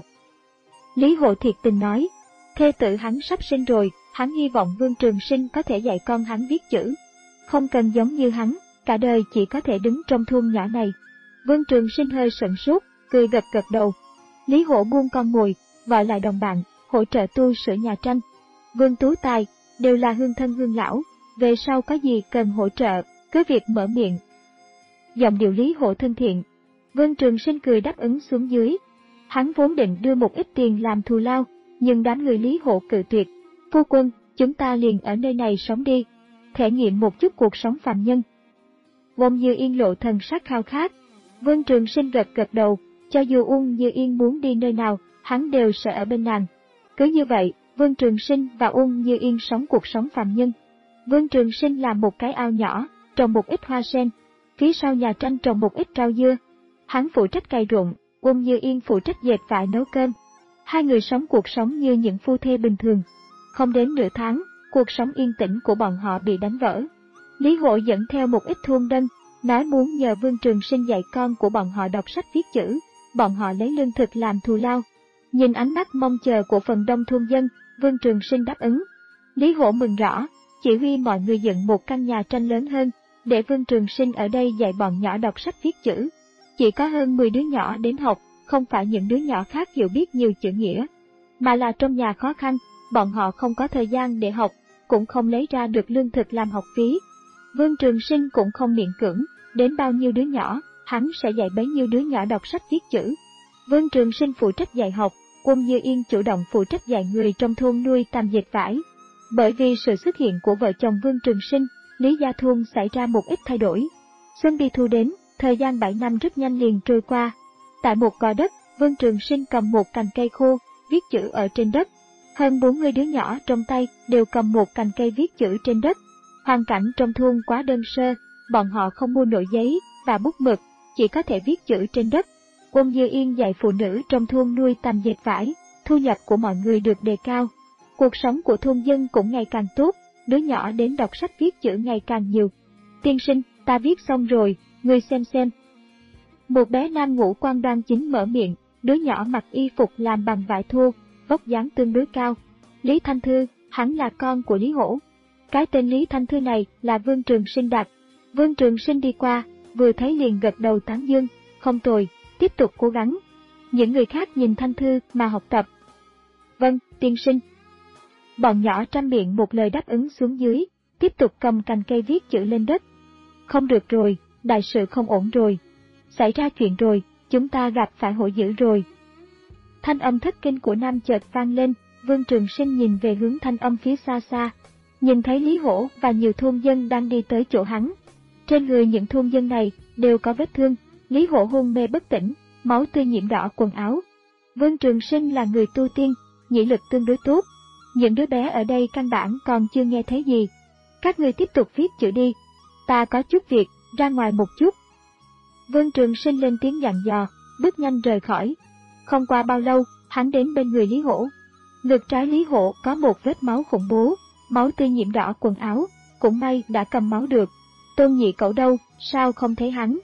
Lý Hổ thiệt tình nói, thê tử hắn sắp sinh rồi, hắn hy vọng Vương Trường Sinh có thể dạy con hắn viết chữ. Không cần giống như hắn, cả đời chỉ có thể đứng trong thôn nhỏ này. Vương Trường Sinh hơi sững sốt, cười gật gật đầu. Lý Hổ buông con mồi, gọi lại đồng bạn, hỗ trợ tu sửa nhà tranh. Vương Tú Tài, đều là hương thân hương lão, về sau có gì cần hỗ trợ, cứ việc mở miệng. Giọng điệu Lý Hổ thân thiện. Vương Trường Sinh cười đáp ứng xuống dưới. Hắn vốn định đưa một ít tiền làm thù lao, nhưng đám người Lý Hổ cự tuyệt. Phu quân, chúng ta liền ở nơi này sống đi, thể nghiệm một chút cuộc sống phàm nhân. Uông Như Yên lộ thần sắc khao khát. Vương Trường Sinh gật gật đầu, cho dù Uông Như Yên muốn đi nơi nào, hắn đều sẽ ở bên nàng. Cứ như vậy, Vương Trường Sinh và Uông Như Yên sống cuộc sống phàm nhân. Vương Trường Sinh làm một cái ao nhỏ, trồng một ít hoa sen, phía sau nhà tranh trồng một ít rau dưa. Hắn phụ trách cày ruộng, Uông Như Yên phụ trách dệt vải nấu cơm. Hai người sống cuộc sống như những phu thê bình thường. Không đến nửa tháng, cuộc sống yên tĩnh của bọn họ bị đánh vỡ. Lý Hổ dẫn theo một ít thôn dân, nói muốn nhờ Vương Trường Sinh dạy con của bọn họ đọc sách viết chữ. bọn họ lấy lương thực làm thù lao. Nhìn ánh mắt mong chờ của phần đông thôn dân, Vương Trường Sinh đáp ứng. Lý Hổ mừng rõ, chỉ huy mọi người dựng một căn nhà tranh lớn hơn, để Vương Trường Sinh ở đây dạy bọn nhỏ đọc sách viết chữ. Chỉ có hơn mười đứa nhỏ đến học, không phải những đứa nhỏ khác hiểu biết nhiều chữ nghĩa, mà là trong nhà khó khăn, bọn họ không có thời gian để học, cũng không lấy ra được lương thực làm học phí. Vương Trường Sinh cũng không miễn cưỡng, đến bao nhiêu đứa nhỏ, hắn sẽ dạy bấy nhiêu đứa nhỏ đọc sách viết chữ. Vương Trường Sinh phụ trách dạy học, Uông Như Yên chủ động phụ trách dạy người trong thôn nuôi tằm dệt vải. Bởi vì sự xuất hiện của vợ chồng Vương Trường Sinh, Lý Gia Thôn xảy ra một ít thay đổi. Xuân đi thu đến, thời gian bảy năm rất nhanh liền trôi qua. Tại một gò đất, Vương Trường Sinh cầm một cành cây khô, viết chữ ở trên đất. Hơn bốn mươi đứa nhỏ trong tay đều cầm một cành cây viết chữ trên đất. Hoàn cảnh trong thôn quá đơn sơ, bọn họ không mua nổi giấy và bút mực, chỉ có thể viết chữ trên đất. Uông Như Yên dạy phụ nữ trong thôn nuôi tằm dệt vải, thu nhập của mọi người được đề cao. Cuộc sống của thôn dân cũng ngày càng tốt, đứa nhỏ đến đọc sách viết chữ ngày càng nhiều. Tiên sinh, ta viết xong rồi, ngươi xem xem. Một bé nam ngũ quan đoan chính mở miệng, đứa nhỏ mặc y phục làm bằng vải thô, vóc dáng tương đối cao. Lý Thanh Thư, hắn là con của Lý Hổ. Cái tên Lý Thanh Thư này là Vương Trường Sinh đặt. Vương Trường Sinh đi qua, vừa thấy liền gật đầu tán dương, không tồi, tiếp tục cố gắng. Những người khác nhìn Thanh Thư mà học tập. Vâng, tiên sinh. Bọn nhỏ trăm miệng một lời đáp ứng xuống dưới, tiếp tục cầm cành cây viết chữ lên đất. Không được rồi, đại sự không ổn rồi. Xảy ra chuyện rồi, chúng ta gặp phải hổ dữ rồi. Thanh âm thất kinh của nam chợt vang lên, Vương Trường Sinh nhìn về hướng thanh âm phía xa xa. Nhìn thấy Lý Hổ và nhiều thôn dân đang đi tới chỗ hắn. Trên người những thôn dân này đều có vết thương, Lý Hổ hôn mê bất tỉnh, máu tươi nhiễm đỏ quần áo. Vương Trường Sinh là người tu tiên, nhĩ lực tương đối tốt. Những đứa bé ở đây căn bản còn chưa nghe thấy gì. Các người tiếp tục viết chữ đi. Ta có chút việc, ra ngoài một chút. Vương Trường Sinh lên tiếng dặn dò, bước nhanh rời khỏi. Không qua bao lâu, hắn đến bên người Lý Hổ. Ngực trái Lý Hổ có một vết máu khủng bố, máu tươi nhiễm đỏ quần áo, cũng may đã cầm máu được. Tôn Nhị Cậu đâu, sao không thấy hắn?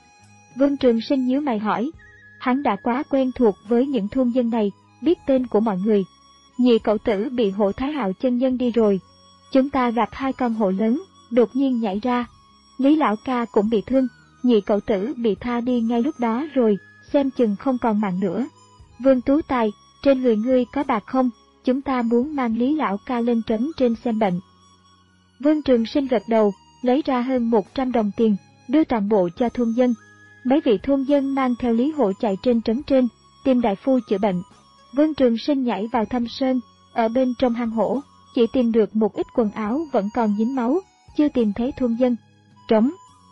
Vương Trường Sinh nhíu mày hỏi. Hắn đã quá quen thuộc với những thôn dân này, biết tên của mọi người. Nhị Cậu tử bị Hổ Thái Hạo chân nhân đi rồi. Chúng ta gặp hai con hổ lớn, đột nhiên nhảy ra. Lý Lão Ca cũng bị thương, Nhị Cậu tử bị tha đi ngay lúc đó rồi, xem chừng không còn mạng nữa. Vương Tú Tài, trên người ngươi có bạc không? Chúng ta muốn mang Lý Lão Ca lên trấn trên xem bệnh. Vương Trường Sinh gật đầu, lấy ra hơn một trăm đồng tiền, đưa toàn bộ cho thôn dân. Mấy vị thôn dân mang theo Lý Hổ chạy trên trấn trên, tìm đại phu chữa bệnh. Vương Trường Sinh nhảy vào thâm sơn, ở bên trong hang hổ, chỉ tìm được một ít quần áo vẫn còn dính máu, chưa tìm thấy thôn dân. Trống.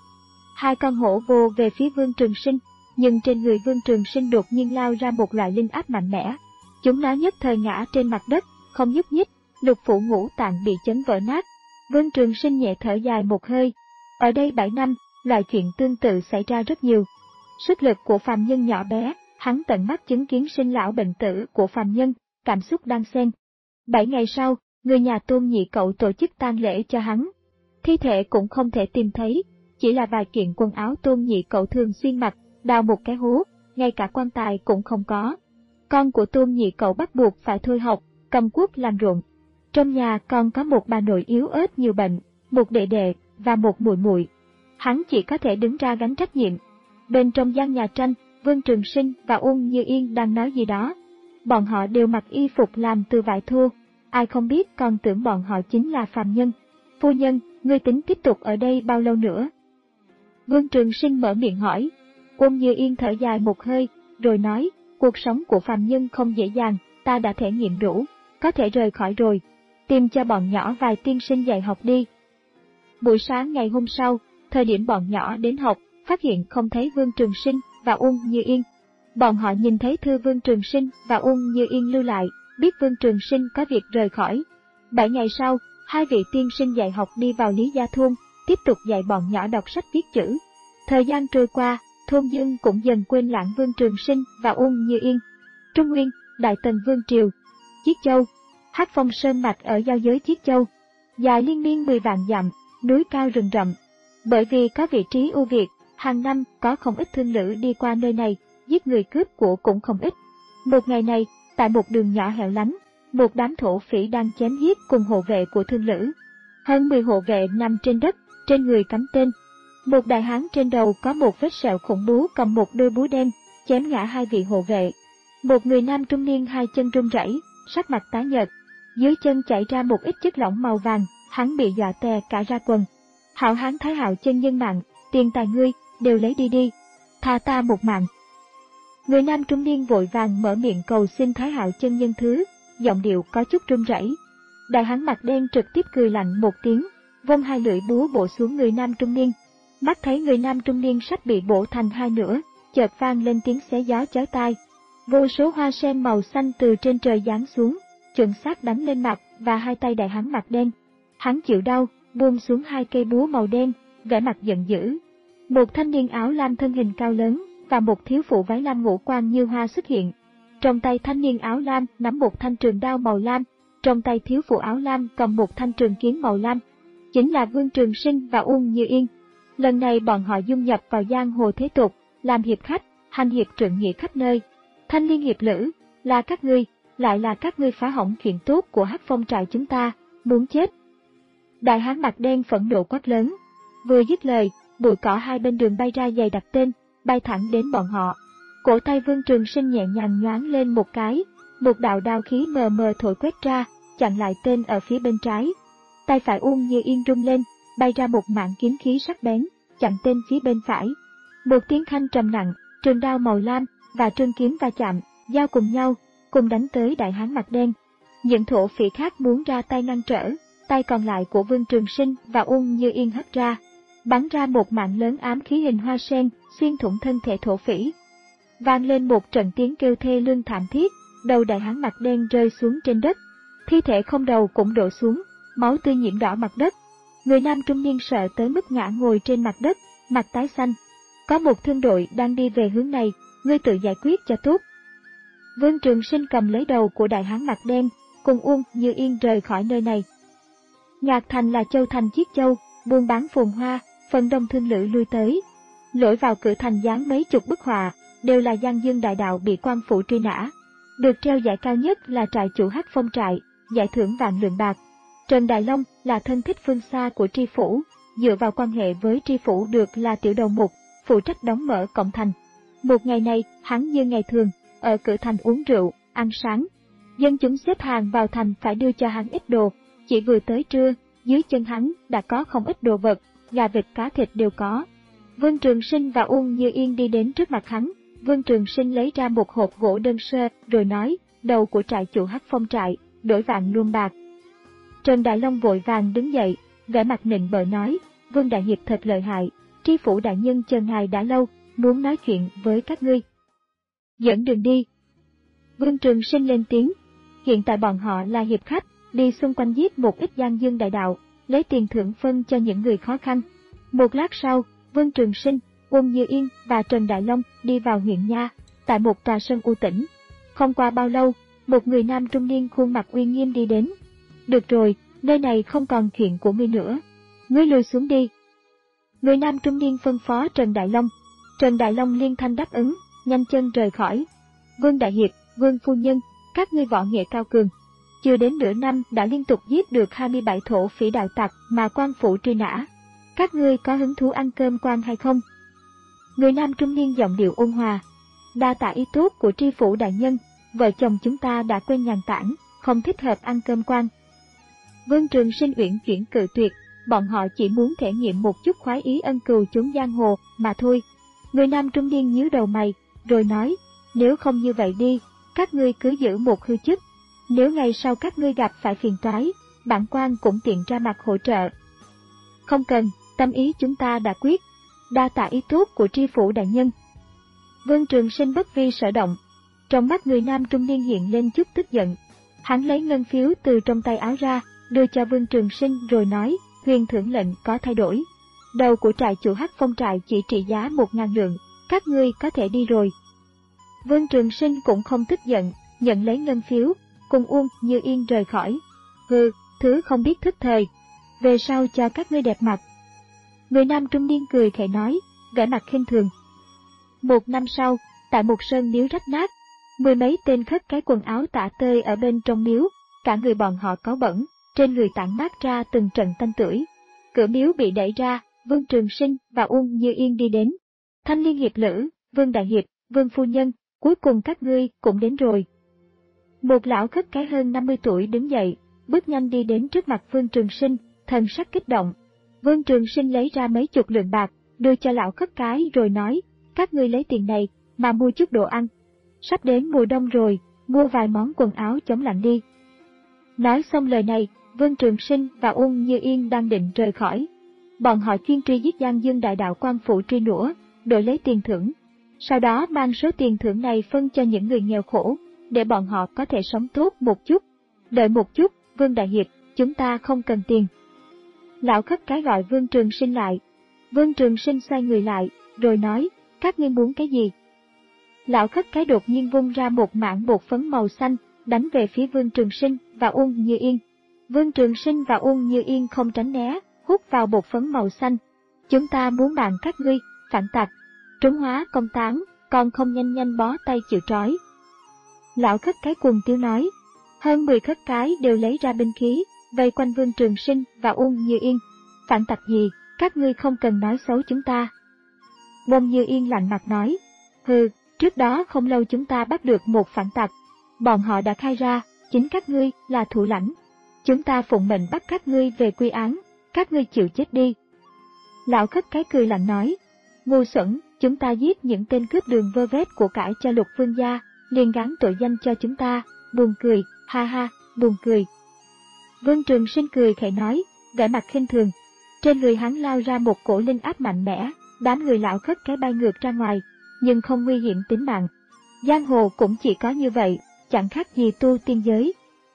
Hai con hổ vô về phía Vương Trường Sinh, nhưng trên người Vương Trường Sinh đột nhiên lao ra một loại linh áp mạnh mẽ. Chúng nó nhất thời ngã trên mặt đất, không nhúc nhích, lục phủ ngũ tạng bị chấn vỡ nát. Vương Trường Sinh nhẹ thở dài một hơi. Ở đây bảy năm, loại chuyện tương tự xảy ra rất nhiều. Sức lực của phàm nhân nhỏ bé, hắn tận mắt chứng kiến sinh lão bệnh tử của phàm nhân, cảm xúc đan xen. Bảy ngày sau, người nhà Tôn Nhị Cậu tổ chức tang lễ cho hắn. Thi thể cũng không thể tìm thấy, chỉ là vài kiện quần áo Tôn Nhị Cậu thường xuyên mặc, đào một cái hố, ngay cả quan tài cũng không có. Con của Tôn Nhị Cậu bắt buộc phải thôi học, cầm cuốc làm ruộng. Trong nhà còn có một bà nội yếu ớt nhiều bệnh, một đệ đệ và một muội muội. Hắn chỉ có thể đứng ra gánh trách nhiệm. Bên trong gian nhà tranh, Vương Trường Sinh và Uông Như Yên đang nói gì đó. Bọn họ đều mặc y phục làm từ vải thô, ai không biết còn tưởng bọn họ chính là phàm nhân. Phu nhân, ngươi tính tiếp tục ở đây bao lâu nữa? Vương Trường Sinh mở miệng hỏi. Uông Như Yên thở dài một hơi, rồi nói, cuộc sống của phàm nhân không dễ dàng, ta đã thể nghiệm đủ, có thể rời khỏi rồi. Tìm cho bọn nhỏ vài tiên sinh dạy học đi. Buổi sáng ngày hôm sau, thời điểm bọn nhỏ đến học, phát hiện không thấy Vương Trường Sinh và Uông Như Yên. Bọn họ nhìn thấy thư Vương Trường Sinh và Uông Như Yên lưu lại, biết Vương Trường Sinh có việc rời khỏi. Bảy ngày sau, hai vị tiên sinh dạy học đi vào Lý Gia Thôn, tiếp tục dạy bọn nhỏ đọc sách viết chữ. Thời gian trôi qua, thôn dân cũng dần quên lãng Vương Trường Sinh và Uông Như Yên. Trung Nguyên, Đại Tần Vương Triều, Chiết Châu, Hắc Phong Sơn mạch ở giao giới Chiết Châu, dài liên miên mười vạn dặm, núi cao rừng rậm. Bởi vì có vị trí ưu việt, hàng năm có không ít thương lữ đi qua nơi này, giết người cướp của cũng không ít. Một ngày này, tại một đường nhỏ hẻo lánh, một đám thổ phỉ đang chém giết cùng hộ vệ của thương lữ. Hơn mười hộ vệ nằm trên đất, trên người cắm tên. Một đại hán trên đầu có một vết sẹo khủng bố cầm một đôi búa đen, chém ngã hai vị hộ vệ. Một người nam trung niên hai chân run rẩy, sắc mặt tái nhợt, dưới chân chảy ra một ít chất lỏng màu vàng, hắn bị dọa tè cả ra quần. Hảo hán Thái Hạo chân nhân mạng, tiền tài ngươi, đều lấy đi đi, tha ta một mạng. Người nam trung niên vội vàng mở miệng cầu xin Thái Hạo chân nhân thứ, giọng điệu có chút run rẩy. Đại hán mặt đen trực tiếp cười lạnh một tiếng, vung hai lưỡi búa bổ xuống người nam trung niên. Mắt thấy người nam trung niên sắp bị bổ thành hai nửa, chợt vang lên tiếng xé gió chói tai. Vô số hoa sen màu xanh từ trên trời giáng xuống, chuẩn xác đánh lên mặt và hai tay đại hán mặt đen. Hắn chịu đau, buông xuống hai cây búa màu đen, vẻ mặt giận dữ. Một thanh niên áo lam thân hình cao lớn và một thiếu phụ váy lam ngũ quan như hoa xuất hiện. Trong tay thanh niên áo lam nắm một thanh trường đao màu lam, trong tay thiếu phụ áo lam cầm một thanh trường kiếm màu lam. Chính là Vương Trường Sinh và Uông Như Yên. Lần này bọn họ dung nhập vào giang hồ thế tục, làm hiệp khách, hành hiệp trượng nghĩa khắp nơi. Thanh liên hiệp lữ, là các ngươi, lại là các ngươi phá hỏng chuyện tốt của Hắc Phong trại chúng ta, muốn chết. Đại hán mặt đen phẫn nộ quát lớn. Vừa dứt lời, bụi cỏ hai bên đường bay ra dày đặc tên, bay thẳng đến bọn họ. Cổ tay Vương Trường Sinh nhẹ nhàng nhoáng lên một cái, một đạo đao khí mờ mờ thổi quét ra, chặn lại tên ở phía bên trái. Tay phải Uông Như Yên rung lên, bay ra một mảng kiếm khí sắc bén, chặn tên phía bên phải. Một tiếng khanh trầm nặng, trường đao màu lam và trường kiếm va chạm, giao cùng nhau, cùng đánh tới đại hán mặt đen. Những thổ phỉ khác muốn ra tay ngăn trở, tay còn lại của Vương Trường Sinh và Uông Như Yên hất ra, bắn ra một mạng lớn ám khí hình hoa sen, xuyên thủng thân thể thổ phỉ. Vang lên một trận tiếng kêu thê lương thảm thiết, đầu đại hán mặt đen rơi xuống trên đất, thi thể không đầu cũng đổ xuống, máu tươi nhiễm đỏ mặt đất. Người nam trung niên sợ tới mức ngã ngồi trên mặt đất, mặt tái xanh. Có một thương đội đang đi về hướng này, ngươi tự giải quyết cho tốt. Vương Trường Sinh cầm lấy đầu của đại hán mặt đen, cùng Uông Như Yên rời khỏi nơi này. Ngạc Thành là châu thành chiết châu, buôn bán phồn hoa, phần đông thương lữ lui tới. Lối vào cửa thành dán mấy chục bức họa, đều là gian dương đại đạo bị quan phủ truy nã. Được treo giải cao nhất là trại chủ Hắc Phong trại, giải thưởng vạn lượng bạc. Trần Đại Long là thân thích phương xa của tri phủ, dựa vào quan hệ với tri phủ được là tiểu đầu mục, phụ trách đóng mở cổng thành. Một ngày này, hắn như ngày thường, ở cửa thành uống rượu, ăn sáng. Dân chúng xếp hàng vào thành phải đưa cho hắn ít đồ, chỉ vừa tới trưa, dưới chân hắn đã có không ít đồ vật, gà vịt cá thịt đều có. Vương Trường Sinh và Uông Như Yên đi đến trước mặt hắn, Vương Trường Sinh lấy ra một hộp gỗ đơn sơ, rồi nói, đầu của trại chủ Hắc Phong trại, đổi vạn luân bạc. Trần Đại Long vội vàng đứng dậy, vẻ mặt nịnh bợ nói, Vương Đại Hiệp thật lợi hại, tri phủ đại nhân chờ ngài đã lâu, muốn nói chuyện với các ngươi. Dẫn đường đi. Vương Trường Sinh lên tiếng, hiện tại bọn họ là hiệp khách, đi xung quanh giết một ít gian dương đại đạo, lấy tiền thưởng phân cho những người khó khăn. Một lát sau, Vương Trường Sinh, Uông Như Yên và Trần Đại Long đi vào huyện Nha, tại một tòa sân u tĩnh. Không qua bao lâu, một người nam trung niên khuôn mặt uy nghiêm đi đến. Được rồi, nơi này không còn chuyện của ngươi nữa. Ngươi lùi xuống đi. Người nam trung niên phân phó Trần Đại Long. Trần Đại Long liên thanh đáp ứng, nhanh chân rời khỏi. Vương Đại Hiệp, Vương Phu Nhân, các ngươi võ nghệ cao cường. Chưa đến nửa năm đã liên tục giết được hai mươi bảy thổ phỉ đạo tặc mà quan phủ truy nã. Các ngươi có hứng thú ăn cơm quan hay không? Người nam trung niên giọng điệu ôn hòa. Đa tạ ý tốt của tri phủ đại nhân, vợ chồng chúng ta đã quên nhàn tản, không thích hợp ăn cơm quan. Vương Trường Sinh uyển chuyển cự tuyệt, bọn họ chỉ muốn thể nghiệm một chút khoái ý ân cừu chúng giang hồ mà thôi. Người nam trung niên nhíu đầu mày, rồi nói, nếu không như vậy đi, các ngươi cứ giữ một hư chức. Nếu ngày sau các ngươi gặp phải phiền toái, bản quan cũng tiện ra mặt hỗ trợ. Không cần, tâm ý chúng ta đã quyết. Đa tạ ý tốt của tri phủ đại nhân. Vương Trường Sinh bất vi sở động. Trong mắt người nam trung niên hiện lên chút tức giận. Hắn lấy ngân phiếu từ trong tay áo ra, đưa cho Vương Trường Sinh rồi nói, huyền thưởng lệnh có thay đổi. Đầu của trại chủ Hắc Phong trại chỉ trị giá một ngàn lượng, các ngươi có thể đi rồi. Vương Trường Sinh cũng không tức giận, nhận lấy ngân phiếu, cùng Uông Như Yên rời khỏi. Hừ, thứ không biết thức thời. Về sau cho các ngươi đẹp mặt. Người nam trung niên cười khẽ nói, vẻ mặt khinh thường. Một năm sau, Tại một sơn miếu rách nát, mười mấy tên khất cái quần áo tả tơi ở bên trong miếu, cả người bọn họ cáu bẩn, trên người tản mát ra từng trận tanh tưởi. Cửa miếu bị đẩy ra, Vương Trường Sinh và Uông Như Yên đi đến. Thanh Liên hiệp lữ, Vương Đại Hiệp, Vương Phu Nhân, cuối cùng các ngươi cũng đến rồi. Một lão khất cái hơn năm mươi tuổi đứng dậy, bước nhanh đi đến trước mặt Vương Trường Sinh, thần sắc kích động. Vương Trường Sinh lấy ra mấy chục lượng bạc, đưa cho lão khất cái rồi nói, các ngươi lấy tiền này mà mua chút đồ ăn. Sắp đến mùa đông rồi, mua vài món quần áo chống lạnh đi. Nói xong lời này, Vương Trường Sinh và Uông Như Yên đang định rời khỏi. Bọn họ chuyên truy giết Giang Dương đại đạo quan phủ truy nũa, đổi lấy tiền thưởng. Sau đó mang số tiền thưởng này phân cho những người nghèo khổ, để bọn họ có thể sống tốt một chút. Đợi một chút, Vương Đại Hiệp, chúng ta không cần tiền. Lão khất cái gọi Vương Trường Sinh lại. Vương Trường Sinh xoay người lại, rồi nói, các ngươi muốn cái gì? Lão khất cái đột nhiên vung ra một mảng bột phấn màu xanh, đánh về phía Vương Trường Sinh và Uông Như Yên. Vương Trường Sinh và Uông Như Yên không tránh né, hút vào bột phấn màu xanh. Chúng ta muốn bạn các ngươi, phản tặc, trốn hóa công tán, còn không nhanh nhanh bó tay chịu trói. Lão khất cái cuồng tiếu nói. Hơn mười khất cái đều lấy ra binh khí, vây quanh Vương Trường Sinh và Uông Như Yên. Phản tặc gì, các ngươi không cần nói xấu chúng ta. Uông Như Yên lạnh mặt nói. Hừ, trước đó không lâu chúng ta bắt được một phản tặc. Bọn họ đã khai ra, chính các ngươi là thủ lãnh. Chúng ta phụng mệnh bắt các ngươi về quy án, các ngươi chịu chết đi. Lão khất cái cười lạnh nói. Ngu xuẩn, chúng ta giết những tên cướp đường vơ vét của cải cho Lục Vương gia, liền gán tội danh cho chúng ta, buồn cười, ha ha, buồn cười. Vương Trường Sinh cười khẩy nói, vẻ mặt khinh thường. Trên người hắn lao ra một cổ linh áp mạnh mẽ, đám người lão khất cái bay ngược ra ngoài, nhưng không nguy hiểm tính mạng. Giang hồ cũng chỉ có như vậy, chẳng khác gì tu tiên giới.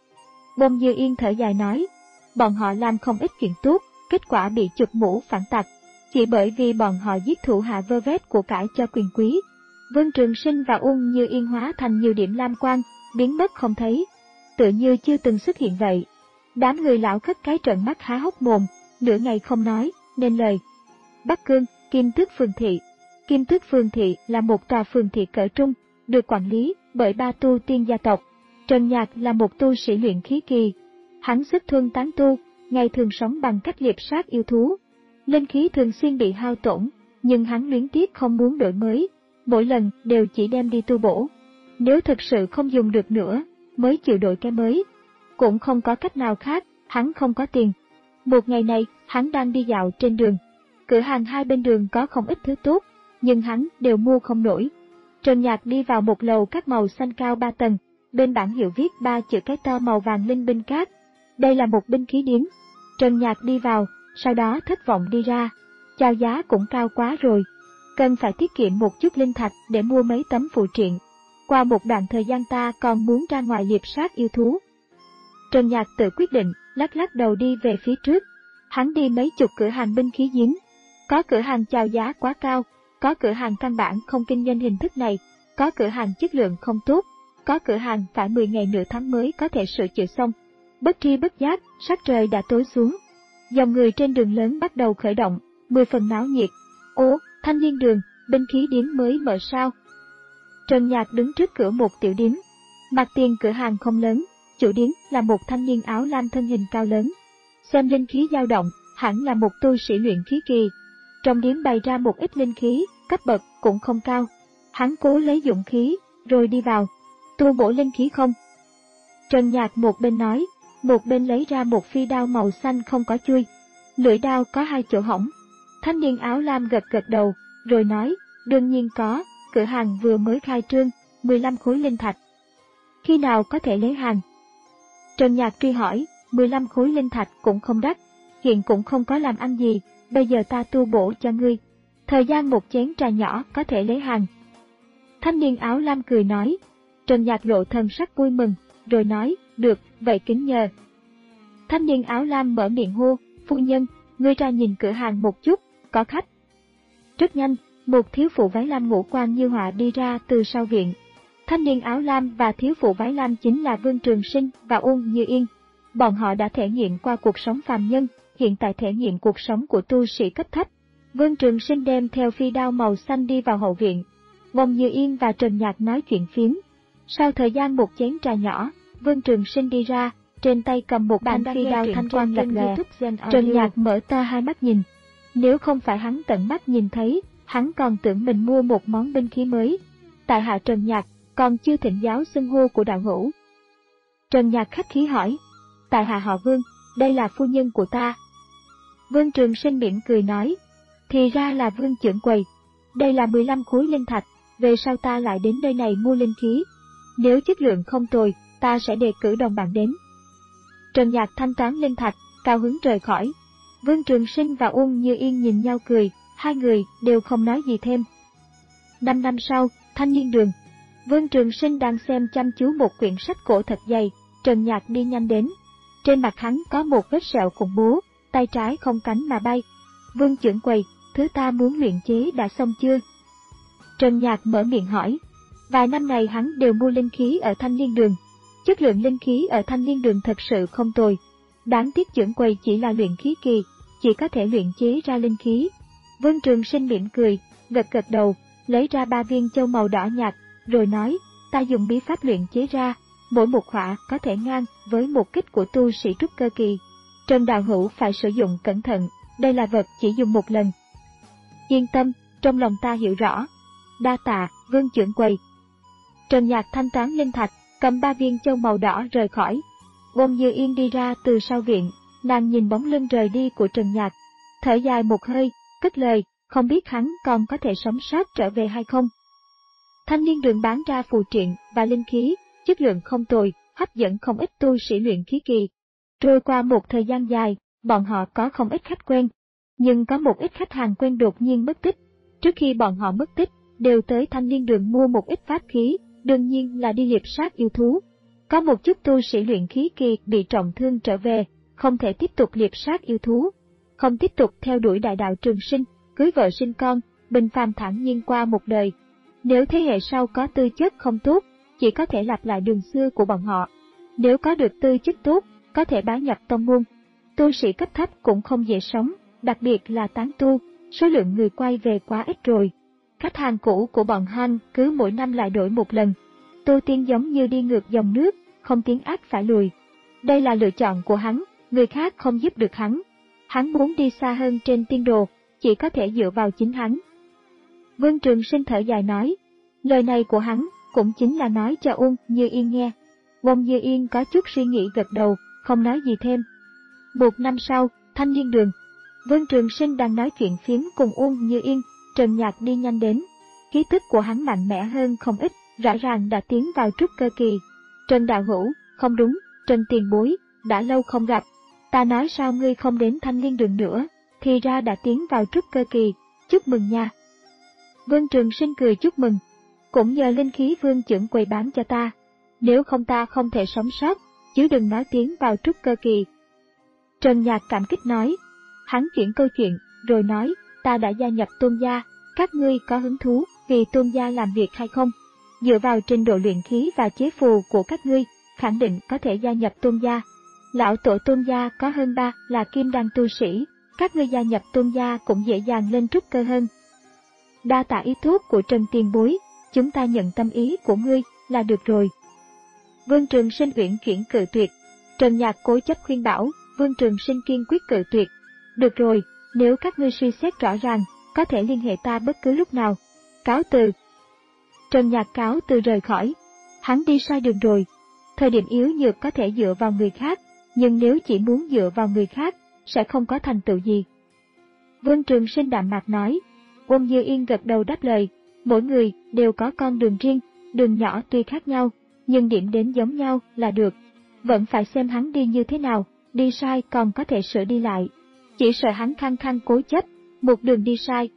Bông Như Yên thở dài nói, bọn họ làm không ít chuyện tốt, kết quả bị chụp mũ phản tặc, chỉ bởi vì bọn họ giết thủ hạ vơ vét của cải cho quyền quý. Vương Trường Sinh và Uông Như Yên hóa thành nhiều điểm lam quang, biến mất không thấy, tựa như chưa từng xuất hiện vậy. Đám người lão khất cái trợn mắt há hốc mồm, nửa ngày không nói nên lời. Bắc Cương, Kim Tước Phường Thị. Kim Tước Phường Thị là một tòa phường thị cỡ trung, được quản lý bởi ba tu tiên gia tộc. Trần Nhạc là một tu sĩ luyện khí kỳ. Hắn xuất thuần tán tu, ngày thường sống bằng cách liệp sát yêu thú. Linh khí thường xuyên bị hao tổn, nhưng hắn luyến tiếc không muốn đổi mới, mỗi lần đều chỉ đem đi tu bổ. Nếu thực sự không dùng được nữa, mới chịu đổi cái mới. Cũng không có cách nào khác, hắn không có tiền. Một ngày này, hắn đang đi dạo trên đường. Cửa hàng hai bên đường có không ít thứ tốt, nhưng hắn đều mua không nổi. Trần Nhạc đi vào một lầu các màu xanh cao ba tầng, bên bảng hiệu viết ba chữ cái to màu vàng Linh binh cát. Đây là một binh khí điếm. Trần Nhạc đi vào, sau đó thất vọng đi ra. Chào giá cũng cao quá rồi. Cần phải tiết kiệm một chút linh thạch để mua mấy tấm phụ triện. Qua một đoạn thời gian ta còn muốn ra ngoài liệp sát yêu thú. Trần Nhạc tự quyết định, lắc lắc đầu đi về phía trước. Hắn đi mấy chục cửa hàng binh khí giếng. Có cửa hàng chào giá quá cao, có cửa hàng căn bản không kinh doanh hình thức này, có cửa hàng chất lượng không tốt, có cửa hàng phải mười ngày nửa tháng mới có thể sửa chữa xong. Bất tri bất giác, sắc trời đã tối xuống. Dòng người trên đường lớn bắt đầu khởi động, mười phần náo nhiệt. Ồ, Thanh Liên đường, binh khí điếm mới mở sao? Trần Nhạc đứng trước cửa một tiểu điếm. Mặt tiền cửa hàng không lớn, chủ điếm là một thanh niên áo lam thân hình cao lớn. Xem linh khí dao động, hẳn là một tu sĩ luyện khí kỳ. Trong điếm bày ra một ít linh khí, cấp bậc cũng không cao. Hắn cố lấy dũng khí, rồi đi vào. Tu bổ linh khí không? Trần Nhạc một bên nói, một bên lấy ra một phi đao màu xanh không có chuôi. Lưỡi đao có hai chỗ hỏng. Thanh niên áo lam gật gật đầu, rồi nói, đương nhiên có, cửa hàng vừa mới khai trương, mười lăm khối linh thạch. Khi nào có thể lấy hàng? Trần Nhạc truy hỏi, mười lăm khối linh thạch cũng không đắt, hiện cũng không có làm ăn gì, bây giờ ta tu bổ cho ngươi. Thời gian một chén trà nhỏ có thể lấy hàng. Thanh niên áo lam cười nói. Trần Nhạc lộ thần sắc vui mừng, rồi nói, được, vậy kính nhờ. Thanh niên áo lam mở miệng hô, phu nhân, ngươi ra nhìn cửa hàng một chút, có khách. Rất nhanh, một thiếu phụ váy lam ngũ quan như họa đi ra từ sau viện. Thanh niên áo lam và thiếu phụ váy lam chính là Vương Trường Sinh và Uông Như Yên. Bọn họ đã thể nghiệm qua cuộc sống phàm nhân, hiện tại thể nghiệm cuộc sống của tu sĩ cấp thấp. Vương Trường Sinh đem theo phi đao màu xanh đi vào hậu viện. Ngôn Như Yên và Trần Nhạc nói chuyện phiếm. Sau thời gian một chén trà nhỏ, Vương Trường Sinh đi ra, trên tay cầm một thanh phi đao thanh quang lập lòe. Trần Nhạc mở to hai mắt nhìn. Nếu không phải hắn tận mắt nhìn thấy, hắn còn tưởng mình mua một món binh khí mới. Tại hạ Trần Nhạc, còn chưa thỉnh giáo xưng hô của đạo hữu. Trần Nhạc khách khí hỏi. Tại hạ họ Vương, đây là phu nhân của ta. Vương Trường Sinh mỉm cười nói. Thì ra là Vương trưởng quầy. Đây là mười lăm khối linh thạch, về sau ta lại đến nơi này mua linh khí. Nếu chất lượng không tồi, ta sẽ đề cử đồng bạn đến. Trần Nhạc thanh toán linh thạch, cao hứng rời khỏi. Vương Trường Sinh và Uông Như Yên nhìn nhau cười, hai người đều không nói gì thêm. Năm năm sau, Thanh Niên Đường. Vương Trường Sinh đang xem chăm chú một quyển sách cổ thật dày, Trần Nhạc đi nhanh đến. Trên mặt hắn có một vết sẹo khủng bố, tay trái không cánh mà bay. Vương trưởng quầy, thứ ta muốn luyện chế đã xong chưa? Trần Nhạc mở miệng hỏi. Vài năm này hắn đều mua linh khí ở Thanh Liên Đường. Chất lượng linh khí ở Thanh Liên Đường thật sự không tồi. Đáng tiếc trưởng quầy chỉ là luyện khí kỳ, chỉ có thể luyện chế ra linh khí. Vương Trường Sinh mỉm cười, gật gật đầu, lấy ra ba viên châu màu đỏ nhạt, rồi nói, ta dùng bí pháp luyện chế ra, mỗi một khỏa có thể ngang với một kích của tu sĩ trúc cơ kỳ. Trần đạo hữu phải sử dụng cẩn thận, đây là vật chỉ dùng một lần. Yên tâm, trong lòng ta hiểu rõ. Đa tạ, Vương trưởng quầy. Trần Nhạc thanh toán linh thạch, cầm ba viên châu màu đỏ rời khỏi. Ngôn Như Yên đi ra từ sau viện, nàng nhìn bóng lưng rời đi của Trần Nhạc, thở dài một hơi, cất lời, không biết hắn còn có thể sống sót trở về hay không. Thanh Liên Đường bán ra phù triện và linh khí, chất lượng không tồi, hấp dẫn không ít tu sĩ luyện khí kỳ. Trôi qua một thời gian dài, bọn họ có không ít khách quen, nhưng có một ít khách hàng quen đột nhiên mất tích. Trước khi bọn họ mất tích, đều tới Thanh Liên Đường mua một ít pháp khí, đương nhiên là đi liệp sát yêu thú. Có một chút tu sĩ luyện khí kỳ bị trọng thương trở về, không thể tiếp tục liệp sát yêu thú, không tiếp tục theo đuổi đại đạo trường sinh, cưới vợ sinh con, bình phàm thản nhiên qua một đời. Nếu thế hệ sau có tư chất không tốt, chỉ có thể lặp lại đường xưa của bọn họ. Nếu có được tư chất tốt, có thể bái nhập tông môn. Tu sĩ cấp thấp cũng không dễ sống, đặc biệt là tán tu, số lượng người quay về quá ít rồi. Khách hàng cũ của bọn hắn cứ mỗi năm lại đổi một lần. Tu tiên giống như đi ngược dòng nước, không tiến ác phải lùi. Đây là lựa chọn của hắn, người khác không giúp được hắn. Hắn muốn đi xa hơn trên tiên đồ, chỉ có thể dựa vào chính hắn. Vương Trường Sinh thở dài nói, lời này của hắn cũng chính là nói cho Uông Như Yên nghe. Uông Như Yên có chút suy nghĩ gật đầu, không nói gì thêm. Một năm sau, Thanh Liên Đường. Vương Trường Sinh đang nói chuyện phiếm cùng Uông Như Yên, Trần Nhạc đi nhanh đến. Khí tức của hắn mạnh mẽ hơn không ít, rõ ràng đã tiến vào trúc cơ kỳ. Trần đạo hữu, không đúng, Trần tiền bối, đã lâu không gặp. Ta nói sao ngươi không đến Thanh Liên Đường nữa, thì ra đã tiến vào trúc cơ kỳ, chúc mừng nha. Vương Trường Sinh cười chúc mừng, cũng nhờ linh khí Vương trưởng quầy bán cho ta, nếu không ta không thể sống sót, chứ đừng nói tiến vào trúc cơ kỳ. Trần Nhạc cảm kích nói, hắn chuyển câu chuyện, rồi nói, ta đã gia nhập Tôn gia, các ngươi có hứng thú vì Tôn gia làm việc hay không? Dựa vào trình độ luyện khí và chế phù của các ngươi, khẳng định có thể gia nhập Tôn gia. Lão tổ Tôn gia có hơn ba là kim đan tu sĩ, các ngươi gia nhập Tôn gia cũng dễ dàng lên trúc cơ hơn. Đa tạ ý tốt của Trần tiền bối, chúng ta nhận tâm ý của ngươi là được rồi. Vương Trường Sinh uyển chuyển cự tuyệt. Trần Nhạc cố chấp khuyên bảo, Vương Trường Sinh kiên quyết cự tuyệt. Được rồi, nếu các ngươi suy xét rõ ràng, có thể liên hệ ta bất cứ lúc nào. Cáo từ. Trần Nhạc cáo từ rời khỏi. Hắn đi sai đường rồi. Thời điểm yếu nhược có thể dựa vào người khác, nhưng nếu chỉ muốn dựa vào người khác, sẽ không có thành tựu gì. Vương Trường Sinh đạm mạc nói. Uông Như Yên gật đầu đáp lời, mỗi người đều có con đường riêng, đường nhỏ tuy khác nhau, nhưng điểm đến giống nhau là được. Vẫn phải xem hắn đi như thế nào, đi sai còn có thể sửa đi lại. Chỉ sợ hắn khăng khăng cố chấp, một đường đi sai.